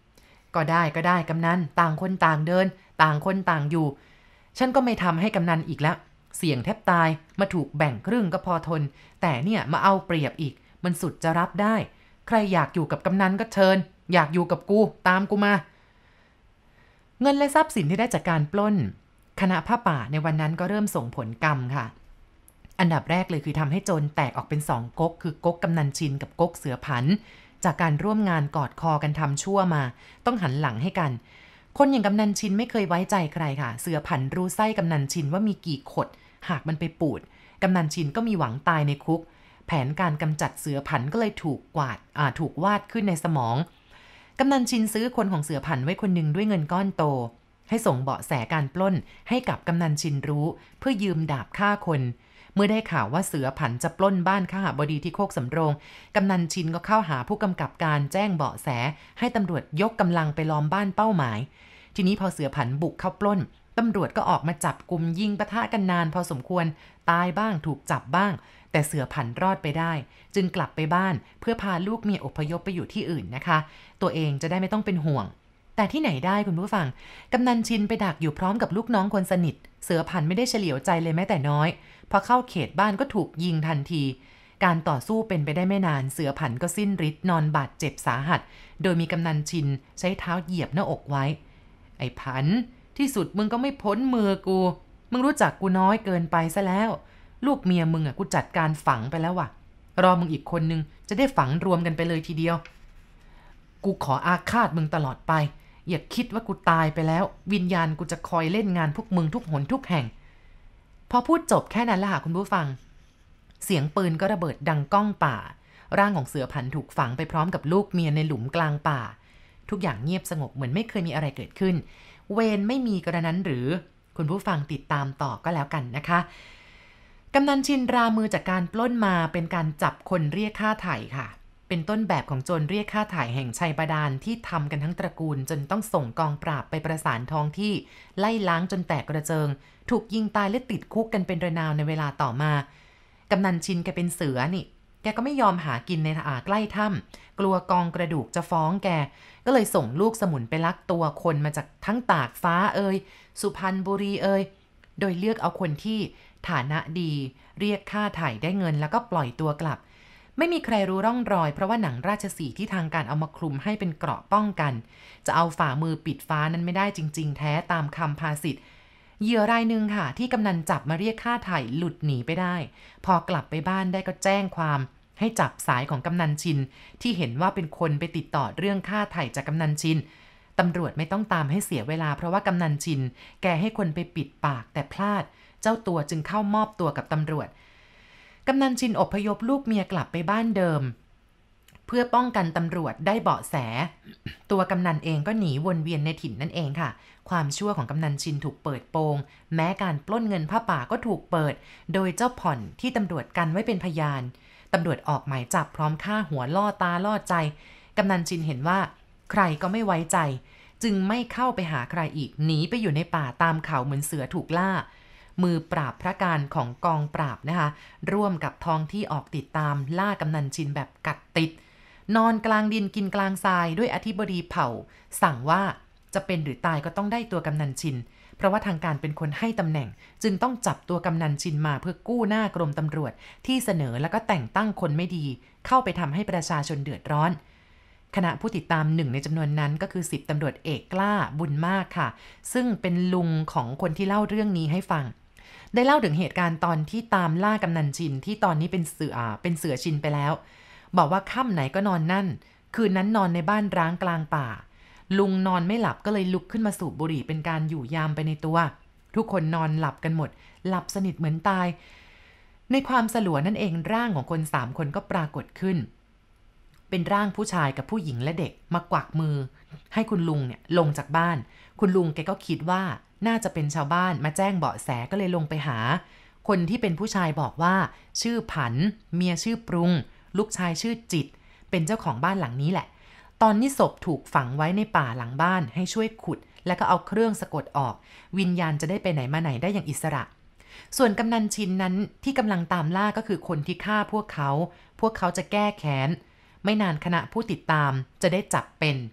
ก็ได้ก็ได้กำนันต่างคนต่างเดินต่างคนต่างอยู่ฉันก็ไม่ทำให้กำนันอีกแล้วเสี่ยงแทบตายมาถูกแบ่งครึ่งก็พอทนแต่เนี่ยมาเอาเปรียบอีกมันสุดจะรับได้ใครอยากอยู่กับกำนันก็เชิญอยากอยู่กับกูตามกูมาเงินและทรัพย์สินที่ได้จากการปล้นคณะผ้าป่าในวันนั้นก็เริ่มส่งผลกรรมค่ะอันดับแรกเลยคือทำให้โจรแตกออกเป็นสองก๊กคือก๊กกำนันชินกับก๊กเสือผันจากการร่วมงานกอดคอกันทำชั่วมาต้องหันหลังให้กันคนอย่างกำนันชินไม่เคยไว้ใจใครค่ะเสือผันรู้ไส้กำนันชินว่ามีกี่ขดหากมันไปปูดกำนันชินก็มีหวังตายในคุกแผนการกำจัดเสือผันก็เลยถูกกวาดอ่าถูกวาดขึ้นในสมองกำนันชินซื้อคนของเสือผันไว้คนหนึ่งด้วยเงินก้อนโตให้ส่งเบาะแสการปล้นให้กับกำนันชินรู้เพื่อยืมดาบฆ่าคนเมื่อได้ข่าวว่าเสือผันจะปล้นบ้านข้าบดีที่โคกสำโรงกำนันชินก็เข้าหาผู้กำกับการแจ้งเบาะแสให้ตำรวจยกกำลังไปล้อมบ้านเป้าหมายทีนี้พอเสือผันบุกเข้าปล้นตำรวจก็ออกมาจับกุมยิงปะทะกันนานพอสมควรตายบ้างถูกจับบ้างแต่เสือผันรอดไปได้จึงกลับไปบ้านเพื่อพาลูกเมียอพยพไปอยู่ที่อื่นนะคะตัวเองจะได้ไม่ต้องเป็นห่วงแต่ที่ไหนได้คุณผู้ฟังกำนันชินไปดักอยู่พร้อมกับลูกน้องคนสนิทเสือผันไม่ได้เฉลียวใจเลยแม้แต่น้อยพอเข้าเขตบ้านก็ถูกยิงทันทีการต่อสู้เป็นไปได้ไม่นานเสือผันก็สิ้นฤทธิ์นอนบาดเจ็บสาหัสโดยมีกำนันชินใช้เท้าเหยียบหน้าอกไว้ไอ้ผันที่สุดมึงก็ไม่พ้นมือกูมึงรู้จักกูน้อยเกินไปซะแล้วลูกเมียมึงอ่ะกูจัดการฝังไปแล้วว่ะรอมึงอีกคนนึงจะได้ฝังรวมกันไปเลยทีเดียวกูขออาฆาตมึงตลอดไปอย่าคิดว่ากูตายไปแล้ววิญญาณกูจะคอยเล่นงานพวกมึงทุกหนทุกแห่งพอพูดจบแค่นั้นแหละค่ะคุณผู้ฟังเสียงปืนก็ระเบิดดังก้องป่าร่างของเสือผันถูกฝังไปพร้อมกับลูกเมียในหลุมกลางป่าทุกอย่างเงียบสงบเหมือนไม่เคยมีอะไรเกิดขึ้นเวรไม่มีกระนั้นหรือคุณผู้ฟังติดตามต่อก็แล้วกันนะคะกำนันชินรามือจากการปล้นมาเป็นการจับคนเรียกค่าไถ่ค่ะเป็นต้นแบบของโจรเรียกค่าไถ่แห่งชัยบาดาลที่ทำกันทั้งตระกูลจนต้องส่งกองปราบไปประสานท้องที่ไล่ล้างจนแตกกระเจิงถูกยิงตายและติดคุกกันเป็นระนาวในเวลาต่อมากำนันชินแกเป็นเสือนี่แกก็ไม่ยอมหากินในอ่าใกล้ถ้ำกลัวกองกระดูกจะฟ้องแกก็เลยส่งลูกสมุนไปลักตัวคนมาจากทั้งตากฟ้าเอ่ยสุพรรณบุรีเอ่ยโดยเลือกเอาคนที่ฐานะดีเรียกค่าไถ่ได้เงินแล้วก็ปล่อยตัวกลับไม่มีใครรู้ร่องรอยเพราะว่าหนังราชสีห์ที่ทางการเอามาคลุมให้เป็นเกราะป้องกันจะเอาฝ่ามือปิดฟ้านั้นไม่ได้จริงๆแท้ตามคำภาษิตเหยื่อรายหนึ่งค่ะที่กำนันจับมาเรียกค่าไถ่หลุดหนีไปได้พอกลับไปบ้านได้ก็แจ้งความให้จับสายของกำนันชินที่เห็นว่าเป็นคนไปติดต่อเรื่องค่าไถ่จากกำนันชินตำรวจไม่ต้องตามให้เสียเวลาเพราะว่ากำนันชินแกให้คนไปปิดปากแต่พลาดเจ้าตัวจึงเข้ามอบตัวกับตำรวจกำนันชินอพยพลูกเมียกลับไปบ้านเดิมเพื่อป้องกันตำรวจได้เบาะแสตัวกำนันเองก็หนีวนเวียนในถิ่นนั่นเองค่ะความชั่วของกำนันชินถูกเปิดโปงแม้การปล้นเงินผ้าป่าก็ถูกเปิดโดยเจ้าผ่อนที่ตำรวจกันไว้เป็นพยานตำรวจออกหมายจับพร้อมฆ่าหัวล่อตาล่อใจกำนันชินเห็นว่าใครก็ไม่ไว้ใจจึงไม่เข้าไปหาใครอีกหนีไปอยู่ในป่าตามเขาเหมือนเสือถูกล่ามือปราบพระการของกองปราบนะคะร่วมกับท้องที่ออกติดตามล่ากำนันชินแบบกัดติดนอนกลางดินกินกลางทรายด้วยอธิบดีเผ่าสั่งว่าจะเป็นหรือตายก็ต้องได้ตัวกำนันชินเพราะว่าทางการเป็นคนให้ตำแหน่งจึงต้องจับตัวกำนันชินมาเพื่อกู้หน้ากรมตำรวจที่เสนอแล้วก็แต่งตั้งคนไม่ดีเข้าไปทำให้ประชาชนเดือดร้อนคณะผู้ติดตามหนึ่งในจำนวนนั้นก็คือสิบตำรวจเอกกล้าบุญมากค่ะซึ่งเป็นลุงของคนที่เล่าเรื่องนี้ให้ฟังได้เล่าถึงเหตุการณ์ตอนที่ตามล่ากำนันชินที่ตอนนี้เป็นเสือเป็นเสือชินไปแล้วบอกว่าค่ำไหนก็นอนนั่นคืนนั้นนอนในบ้านร้างกลางป่าลุงนอนไม่หลับก็เลยลุกขึ้นมาสูบบุหรี่เป็นการอยู่ยามไปในตัวทุกคนนอนหลับกันหมดหลับสนิทเหมือนตายในความสลัวนั่นเองร่างของคนสามคนก็ปรากฏขึ้นเป็นร่างผู้ชายกับผู้หญิงและเด็กมากวักมือให้คุณลุงเนี่ยลงจากบ้านคุณลุงแกก็คิดว่าน่าจะเป็นชาวบ้านมาแจ้งเบาะแสก็เลยลงไปหาคนที่เป็นผู้ชายบอกว่าชื่อผันเมียชื่อปรุงลูกชายชื่อจิตเป็นเจ้าของบ้านหลังนี้แหละตอนนี้ศพถูกฝังไว้ในป่าหลังบ้านให้ช่วยขุดแล้วก็เอาเครื่องสะกดออกวิญญาณจะได้ไปไหนมาไหนได้อย่างอิสระส่วนกำนันชินนั้นที่กำลังตามล่าก็คือคนที่ฆ่าพวกเขาพวกเขาจะแก้แค้นไม่นานคณะผู้ติดตามจะได้จับเป็น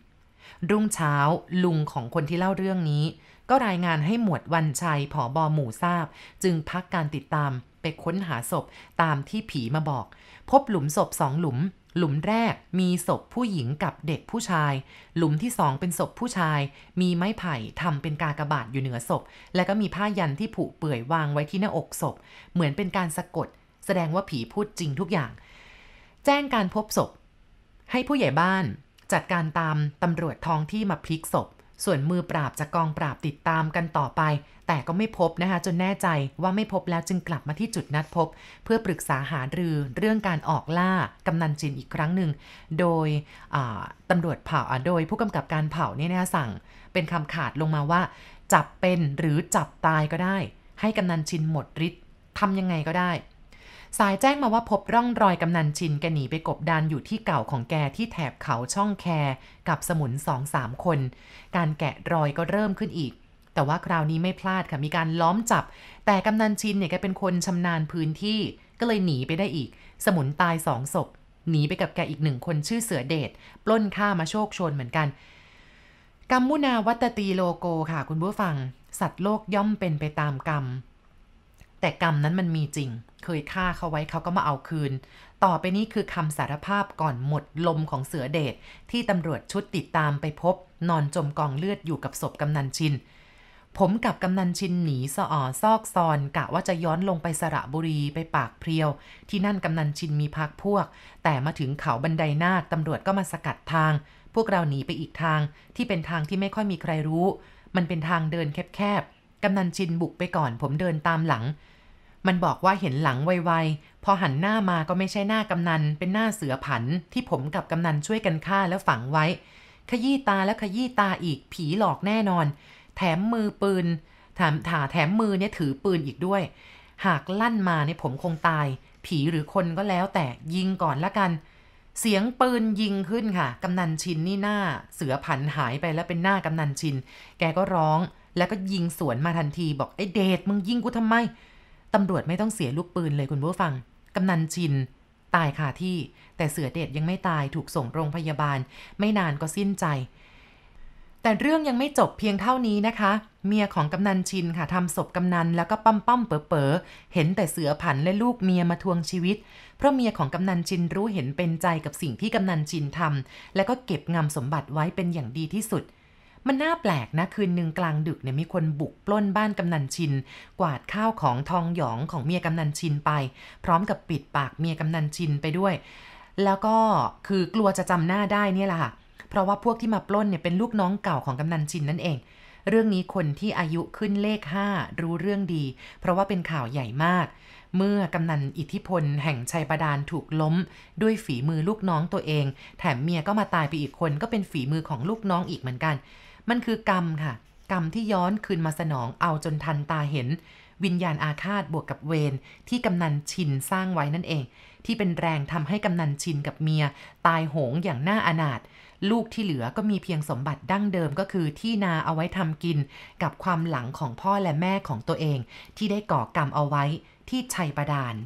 รุ่งเช้าลุงของคนที่เล่าเรื่องนี้ก็รายงานให้หมวดวันชัยผบ.หมู่ทราบจึงพักการติดตามไปค้นหาศพตามที่ผีมาบอกพบหลุมศพสองหลุมหลุมแรกมีศพผู้หญิงกับเด็กผู้ชายหลุมที่สองเป็นศพผู้ชายมีไม้ไผ่ทำเป็นกากบาทอยู่เหนือศพและก็มีผ้ายันที่ผุเปื่อยวางไว้ที่หน้าอกศพเหมือนเป็นการสะกดแสดงว่าผีพูดจริงทุกอย่างแจ้งการพบศพให้ผู้ใหญ่บ้านจัดการตามตำรวจท้องที่มาพลิกศพส่วนมือปราบจากกองปราบติดตามกันต่อไปแต่ก็ไม่พบนะคะจนแน่ใจว่าไม่พบแล้วจึงกลับมาที่จุดนัดพบเพื่อปรึกษาหารือเรื่องการออกล่ากำนันจินอีกครั้งหนึ่งโดยตำรวจเผ่าโดยผู้กำกับการเผ่าเนี่ยนะสั่งเป็นคำขาดลงมาว่าจับเป็นหรือจับตายก็ได้ให้กำนันชินหมดฤทธิ์ทำยังไงก็ได้สายแจ้งมาว่าพบร่องรอยกำนันชินแกหนีไปกบดานอยู่ที่เก่าของแกที่แถบเขาช่องแคกับสมุน สองสาม คนการแกะรอยก็เริ่มขึ้นอีกแต่ว่าคราวนี้ไม่พลาดค่ะมีการล้อมจับแต่กำนันชินเนี่ยแกเป็นคนชำนาญพื้นที่ก็เลยหนีไปได้อีกสมุนตายสองศพหนีไปกับแกอีกหนึ่งคนชื่อเสือเดชปล้นฆ่ามาโชคชนเหมือนกันกัมมุนาวัตตีโลโกค่ะคุณผู้ฟังสัตว์โลกย่อมเป็นไปตามกรรมแต่กรรมนั้นมันมีจริงเคยฆ่าเขาไว้เขาก็มาเอาคืนต่อไปนี้คือคำสารภาพก่อนหมดลมของเสือเดชที่ตำรวจชุดติดตามไปพบนอนจมกองเลือดอยู่กับศพกำนันชินผมกับกำนันชินหนีสะอ่อซอกซอนกะว่าจะย้อนลงไปสระบุรีไปปากเพรียวที่นั่นกำนันชินมีพักพวกแต่มาถึงเขาบันไดนาคตำรวจก็มาสกัดทางพวกเราหนีไปอีกทางที่เป็นทางที่ไม่ค่อยมีใครรู้มันเป็นทางเดินแคบๆกำนันชินบุกไปก่อนผมเดินตามหลังมันบอกว่าเห็นหลังไวๆพอหันหน้ามาก็ไม่ใช่หน้ากำนันเป็นหน้าเสือผันที่ผมกับกำนันช่วยกันฆ่าแล้วฝังไว้ขยี้ตาแล้วขยี้ตาอีกผีหลอกแน่นอนแถมมือปืนแถมถาแถมมือเนี่ยถือปืนอีกด้วยหากลั่นมาเนี่ยผมคงตายผีหรือคนก็แล้วแต่ยิงก่อนละกันเสียงปืนยิงขึ้นค่ะกำนันชินนี่หน้าเสือผันหายไปแล้วเป็นหน้ากำนันชินแกก็ร้องแล้วก็ยิงสวนมาทันทีบอกไอ้เดชมึงยิงกูทำไมตำรวจไม่ต้องเสียลูกปืนเลยคุณผู้ฟังกำนันชินตายคาที่แต่เสือเดชยังไม่ตายถูกส่งโรงพยาบาลไม่นานก็สิ้นใจแต่เรื่องยังไม่จบเพียงเท่านี้นะคะเมียของกำนันชินค่ะทำศพกำนันแล้วก็ปั้มปั้มเป๋อเป๋อเห็นแต่เสือผันและลูกเมียมาทวงชีวิตเพราะเมียของกำนันชินรู้เห็นเป็นใจกับสิ่งที่กำนันชินทำแล้วก็เก็บงำสมบัติไว้เป็นอย่างดีที่สุดมันน่าแปลกนะคืนหนึ่งกลางดึกเนี่ยมีคนบุกปล้นบ้านกำนันชินกวาดข้าวของทองหยองของเมียกำนันชินไปพร้อมกับปิดปากเมียกำนันชินไปด้วยแล้วก็คือกลัวจะจำหน้าได้เนี่ยแหละค่ะเพราะว่าพวกที่มาปล้นเนี่ยเป็นลูกน้องเก่าของกำนันชินนั่นเองเรื่องนี้คนที่อายุขึ้นเลขห้ารู้เรื่องดีเพราะว่าเป็นข่าวใหญ่มากเมื่อกำนันอิทธิพลแห่งชัยบาดาลถูกล้มด้วยฝีมือลูกน้องตัวเองแถมเมียก็มาตายไปอีกคนก็เป็นฝีมือของลูกน้องอีกเหมือนกันมันคือกรรมค่ะกรรมที่ย้อนคืนมาสนองเอาจนทันตาเห็นวิญญาณอาฆาตบวกกับเวรที่กำนันชินสร้างไว้นั่นเองที่เป็นแรงทำให้กำนันชินกับเมียตายโหงอย่างน่าอนาถลูกที่เหลือก็มีเพียงสมบัติดั้งเดิมก็คือที่นาเอาไว้ทำกินกับความหลังของพ่อและแม่ของตัวเองที่ได้ก่อกรรมเอาไว้ที่ชัยบาดาล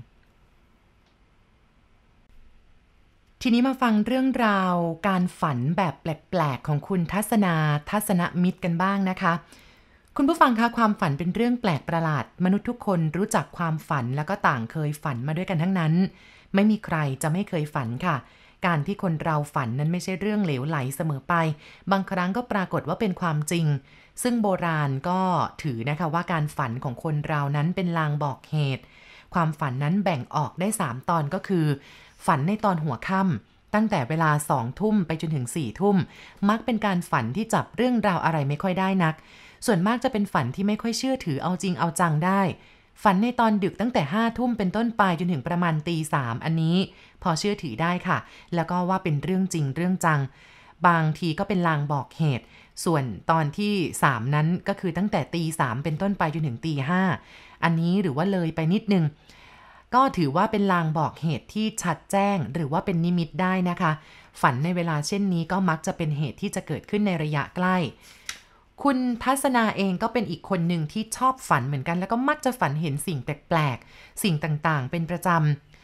ทีนี้มาฟังเรื่องราวการฝันแบบแปลกๆของคุณทัศนาทัศนมิตรกันบ้างนะคะคุณผู้ฟังคะความฝันเป็นเรื่องแปลกประหลาดมนุษย์ทุกคนรู้จักความฝันแล้วก็ต่างเคยฝันมาด้วยกันทั้งนั้นไม่มีใครจะไม่เคยฝันค่ะการที่คนเราฝันนั้นไม่ใช่เรื่องเหลวไหลเสมอไปบางครั้งก็ปรากฏว่าเป็นความจริงซึ่งโบราณก็ถือนะคะว่าการฝันของคนเรานั้นเป็นลางบอกเหตุความฝันนั้นแบ่งออกได้สามตอนก็คือฝันในตอนหัวค่ำตั้งแต่เวลาสองทุ่มไปจนถึงสี่ทุ่มมักเป็นการฝันที่จับเรื่องราวอะไรไม่ค่อยได้นักส่วนมากจะเป็นฝันที่ไม่ค่อยเชื่อถือเอาจริงเอาจังได้ฝันในตอนดึกตั้งแต่ห้าทุ่มเป็นต้นไปจนถึงประมาณตีสามอันนี้พอเชื่อถือได้ค่ะแล้วก็ว่าเป็นเรื่องจริงเรื่องจังบางทีก็เป็นลางบอกเหตุส่วนตอนที่สามนั้นก็คือตั้งแต่ตีสามเป็นต้นไปจนถึงตีห้าอันนี้หรือว่าเลยไปนิดนึงก็ถือว่าเป็นลางบอกเหตุที่ชัดแจ้งหรือว่าเป็นนิมิตได้นะคะฝันในเวลาเช่นนี้ก็มักจะเป็นเหตุที่จะเกิดขึ้นในระยะใกล้คุณทัศนาเองก็เป็นอีกคนหนึ่งที่ชอบฝันเหมือนกันแล้วก็มักจะฝันเห็นสิ่งแปลกๆสิ่งต่างๆเป็นประจ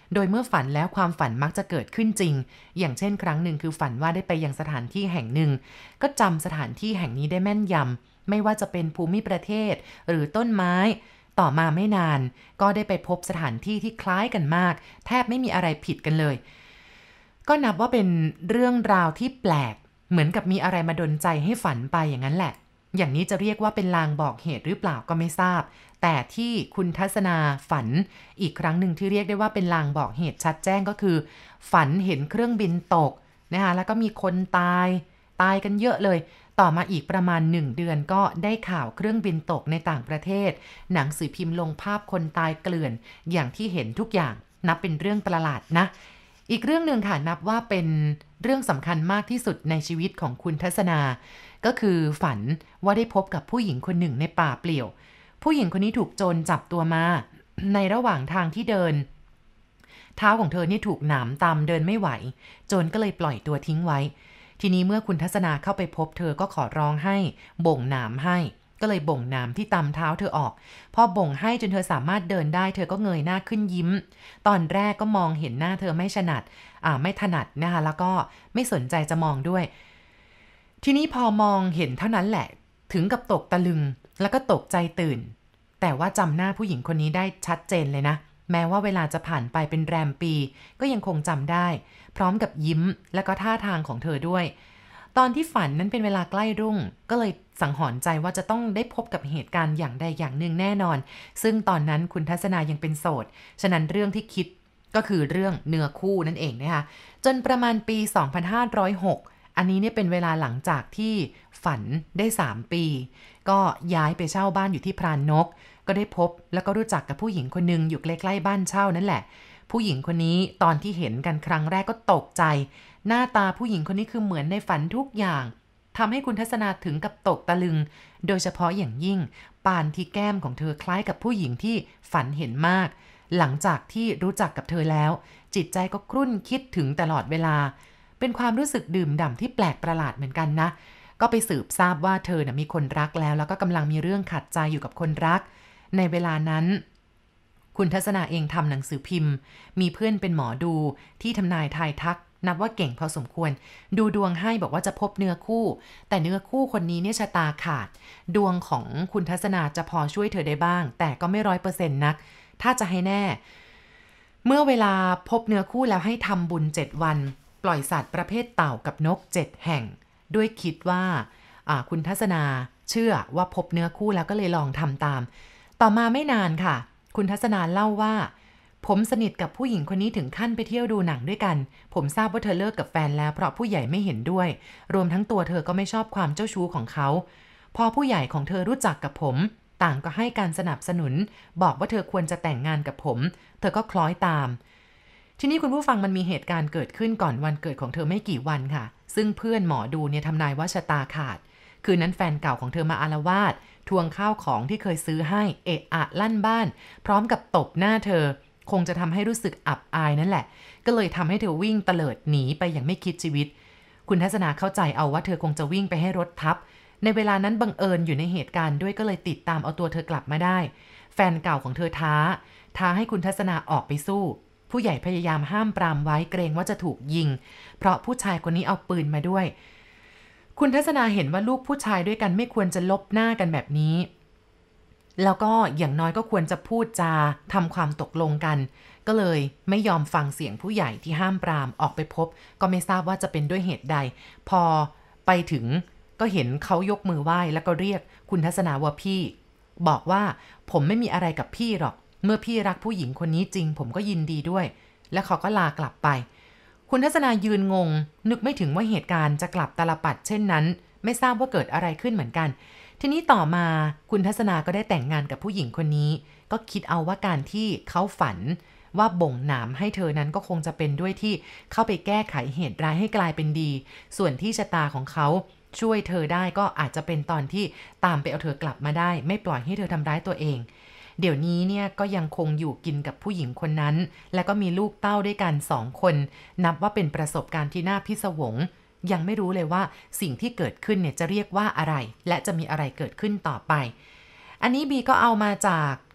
โดยเมื่อฝันแล้วความฝันมักจะเกิดขึ้นจริงอย่างเช่นครั้งหนึ่งคือฝันว่าได้ไปยังสถานที่แห่งหนึ่งก็จำสถานที่แห่งนี้ได้แม่นยำไม่ว่าจะเป็นภูมิประเทศหรือต้นไม้ต่อมาไม่นานก็ได้ไปพบสถานที่ที่คล้ายกันมากแทบไม่มีอะไรผิดกันเลยก็นับว่าเป็นเรื่องราวที่แปลกเหมือนกับมีอะไรมาดลใจให้ฝันไปอย่างนั้นแหละอย่างนี้จะเรียกว่าเป็นลางบอกเหตุหรือเปล่าก็ไม่ทราบแต่ที่คุณทัศนาฝันอีกครั้งหนึ่งที่เรียกได้ว่าเป็นลางบอกเหตุชัดแจ้งก็คือฝันเห็นเครื่องบินตกนะคะแล้วก็มีคนตายตายกันเยอะเลยต่อมาอีกประมาณหนึ่งเดือนก็ได้ข่าวเครื่องบินตกในต่างประเทศหนังสือพิมพ์ลงภาพคนตายเกลื่อนอย่างที่เห็นทุกอย่างนับเป็นเรื่องประหลาดนะอีกเรื่องหนึ่งค่ะนับว่าเป็นเรื่องสำคัญมากที่สุดในชีวิตของคุณทัศนาก็คือฝันว่าได้พบกับผู้หญิงคนหนึ่งในป่าเปลี่ยวผู้หญิงคนนี้ถูกโจรจับตัวมาในระหว่างทางที่เดินเท้าของเธอนี่ถูกหนามตำเดินไม่ไหวโจรก็เลยปล่อยตัวทิ้งไว้ทีนี้เมื่อคุณทัศนาเข้าไปพบเธอก็ขอร้องให้บ่งหนามให้ก็เลยบ่งหนามที่ตำเท้าเธอออกพอบ่งให้จนเธอสามารถเดินได้เธอก็เงยหน้าขึ้นยิ้มตอนแรกก็มองเห็นหน้าเธอไม่ถนัดอ่าไม่ถนัดนะคะแล้วก็ไม่สนใจจะมองด้วยทีนี้พอมองเห็นเท่านั้นแหละถึงกับตกตะลึงแล้วก็ตกใจตื่นแต่ว่าจำหน้าผู้หญิงคนนี้ได้ชัดเจนเลยนะแม้ว่าเวลาจะผ่านไปเป็นแรมปีก็ยังคงจำได้พร้อมกับยิ้มและก็ท่าทางของเธอด้วยตอนที่ฝันนั้นเป็นเวลาใกล้รุ่งก็เลยสังหรณ์ใจว่าจะต้องได้พบกับเหตุการณ์อย่างใดอย่างหนึ่งแน่นอนซึ่งตอนนั้นคุณทัศนายังเป็นโสดฉะนั้นเรื่องที่คิดก็คือเรื่องเนื้อคู่นั่นเองนะคะจนประมาณปีสองพันห้าร้อยหกอันนี้เนี่ยเป็นเวลาหลังจากที่ฝันได้สามปีก็ย้ายไปเช่าบ้านอยู่ที่พรานนกก็ได้พบแล้วก็รู้จักกับผู้หญิงคนนึงอยู่ใกล้ๆบ้านเช่านั่นแหละผู้หญิงคนนี้ตอนที่เห็นกันครั้งแรกก็ตกใจหน้าตาผู้หญิงคนนี้คือเหมือนในฝันทุกอย่างทำให้คุณทัศนาถึงกับตกตะลึงโดยเฉพาะอย่างยิ่งปานที่แก้มของเธอคล้ายกับผู้หญิงที่ฝันเห็นมากหลังจากที่รู้จักกับเธอแล้วจิตใจก็ครุ่นคิดถึงตลอดเวลาเป็นความรู้สึกดื่มด่ำที่แปลกประหลาดเหมือนกันนะก็ไปสืบทราบว่าเธอนะมีคนรักแล้วแล้วก็กำลังมีเรื่องขัดใจอยู่กับคนรักในเวลานั้นคุณทัศนาเองทำหนังสือพิมพ์มีเพื่อนเป็นหมอดูที่ทำนายทายทักนับว่าเก่งพอสมควรดูดวงให้บอกว่าจะพบเนื้อคู่แต่เนื้อคู่คนนี้เนี่ยชะตาขาดดวงของคุณทัศนาจะพอช่วยเธอได้บ้างแต่ก็ไม่ร้อยเปอร์เซ็นต์นักถ้าจะให้แน่เมื่อเวลาพบเนื้อคู่แล้วให้ทำบุญเจ็ดวันปล่อยสัตว์ประเภทเต่ากับนกเจ็ดแห่งด้วยคิดว่าคุณทัศนาเชื่อว่าพบเนื้อคู่แล้วก็เลยลองทำตามต่อมาไม่นานค่ะคุณทัศนาเล่าว่าผมสนิทกับผู้หญิงคนนี้ถึงขั้นไปเที่ยวดูหนังด้วยกันผมทราบว่าเธอเลิกกับแฟนแล้วเพราะผู้ใหญ่ไม่เห็นด้วยรวมทั้งตัวเธอก็ไม่ชอบความเจ้าชู้ของเขาพอผู้ใหญ่ของเธอรู้จักกับผมต่างก็ให้การสนับสนุนบอกว่าเธอควรจะแต่งงานกับผมเธอก็คล้อยตามทีนี้คุณผู้ฟังมันมีเหตุการณ์เกิดขึ้นก่อนวันเกิดของเธอไม่กี่วันค่ะซึ่งเพื่อนหมอดูเนี่ยทำนายว่าชะตาขาดคืนนั้นแฟนเก่าของเธอมาอาละวาดทวงข้าวของที่เคยซื้อให้เอะอะลั่นบ้านพร้อมกับตบหน้าเธอคงจะทำให้รู้สึกอับอายนั่นแหละก็เลยทำให้เธอวิ่งเตลิดหนีไปอย่างไม่คิดชีวิตคุณทัศนาเข้าใจเอาว่าเธอคงจะวิ่งไปให้รถทับในเวลานั้นบังเอิญอยู่ในเหตุการณ์ด้วยก็เลยติดตามเอาตัวเธอกลับมาได้แฟนเก่าของเธอท้าท้าให้คุณทัศนาออกไปสู้ผู้ใหญ่พยายามห้ามปรามไว้เกรงว่าจะถูกยิงเพราะผู้ชายคนนี้เอาปืนมาด้วยคุณทัศนาเห็นว่าลูกผู้ชายด้วยกันไม่ควรจะลบหน้ากันแบบนี้แล้วก็อย่างน้อยก็ควรจะพูดจาทำความตกลงกันก็เลยไม่ยอมฟังเสียงผู้ใหญ่ที่ห้ามปรามออกไปพบก็ไม่ทราบว่าจะเป็นด้วยเหตุใดพอไปถึงก็เห็นเขายกมือไหว้แล้วก็เรียกคุณทัศนาว่าพี่บอกว่าผมไม่มีอะไรกับพี่หรอกเมื่อพี่รักผู้หญิงคนนี้จริงผมก็ยินดีด้วยและเขาก็ลากลับไปคุณทัศนายืนงงนึกไม่ถึงว่าเหตุการณ์จะกลับตาลปัดเช่นนั้นไม่ทราบว่าเกิดอะไรขึ้นเหมือนกันทีนี้ต่อมาคุณทัศนาก็ได้แต่งงานกับผู้หญิงคนนี้ก็คิดเอาว่าการที่เขาฝันว่าบ่งหนามให้เธอนั้นก็คงจะเป็นด้วยที่เข้าไปแก้ไขเหตุร้ายให้กลายเป็นดีส่วนที่ชะตาของเขาช่วยเธอได้ก็อาจจะเป็นตอนที่ตามไปเอาเธอกลับมาได้ไม่ปล่อยให้เธอทำร้ายตัวเองเดี๋ยวนี้เนี่ยก็ยังคงอยู่กินกับผู้หญิงคนนั้นและก็มีลูกเต้าด้วยกันสองคนนับว่าเป็นประสบการณ์ที่น่าพิศวงยังไม่รู้เลยว่าสิ่งที่เกิดขึ้นเนี่ยจะเรียกว่าอะไรและจะมีอะไรเกิดขึ้นต่อไปอันนี้บีก็เอามาจาก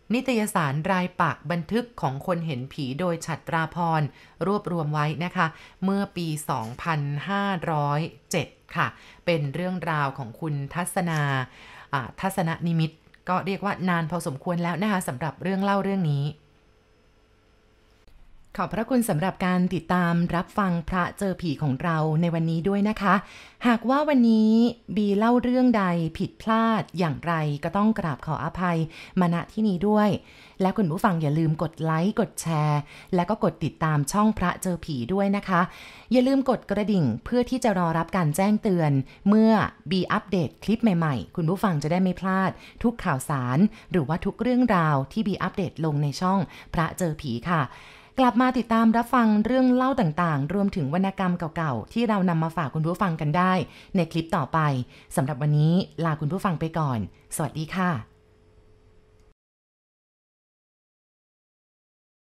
นิตยสารรายปักบันทึกของคนเห็นผีโดยฉัตราพรรวบรวมไว้นะคะเมื่อปี สองพันห้าร้อยเจ็ด ค่ะเป็นเรื่องราวของคุณทัศนาทัศนนิมิตก็เรียกว่านานพอสมควรแล้วนะคะสำหรับเรื่องเล่าเรื่องนี้ขอบพระคุณสำหรับการติดตามรับฟังพระเจอผีของเราในวันนี้ด้วยนะคะหากว่าวันนี้บีเล่าเรื่องใดผิดพลาดอย่างไรก็ต้องกราบขออภัยมาณที่นี้ด้วยและคุณผู้ฟังอย่าลืมกดไลค์กดแชร์และก็กดติดตามช่องพระเจอผีด้วยนะคะอย่าลืมกดกระดิ่งเพื่อที่จะรอรับการแจ้งเตือนเมื่อบีอัปเดตคลิปใหม่ๆคุณผู้ฟังจะได้ไม่พลาดทุกข่าวสารหรือว่าทุกเรื่องราวที่บีอัปเดตลงในช่องพระเจอผีค่ะกลับมาติดตามรับฟังเรื่องเล่าต่างๆรวมถึงวรรณกรรมเก่าๆที่เรานำมาฝากคุณผู้ฟังกันได้ในคลิปต่อไปสำหรับวันนี้ลาคุณผู้ฟังไปก่อนสวัสดีค่ะ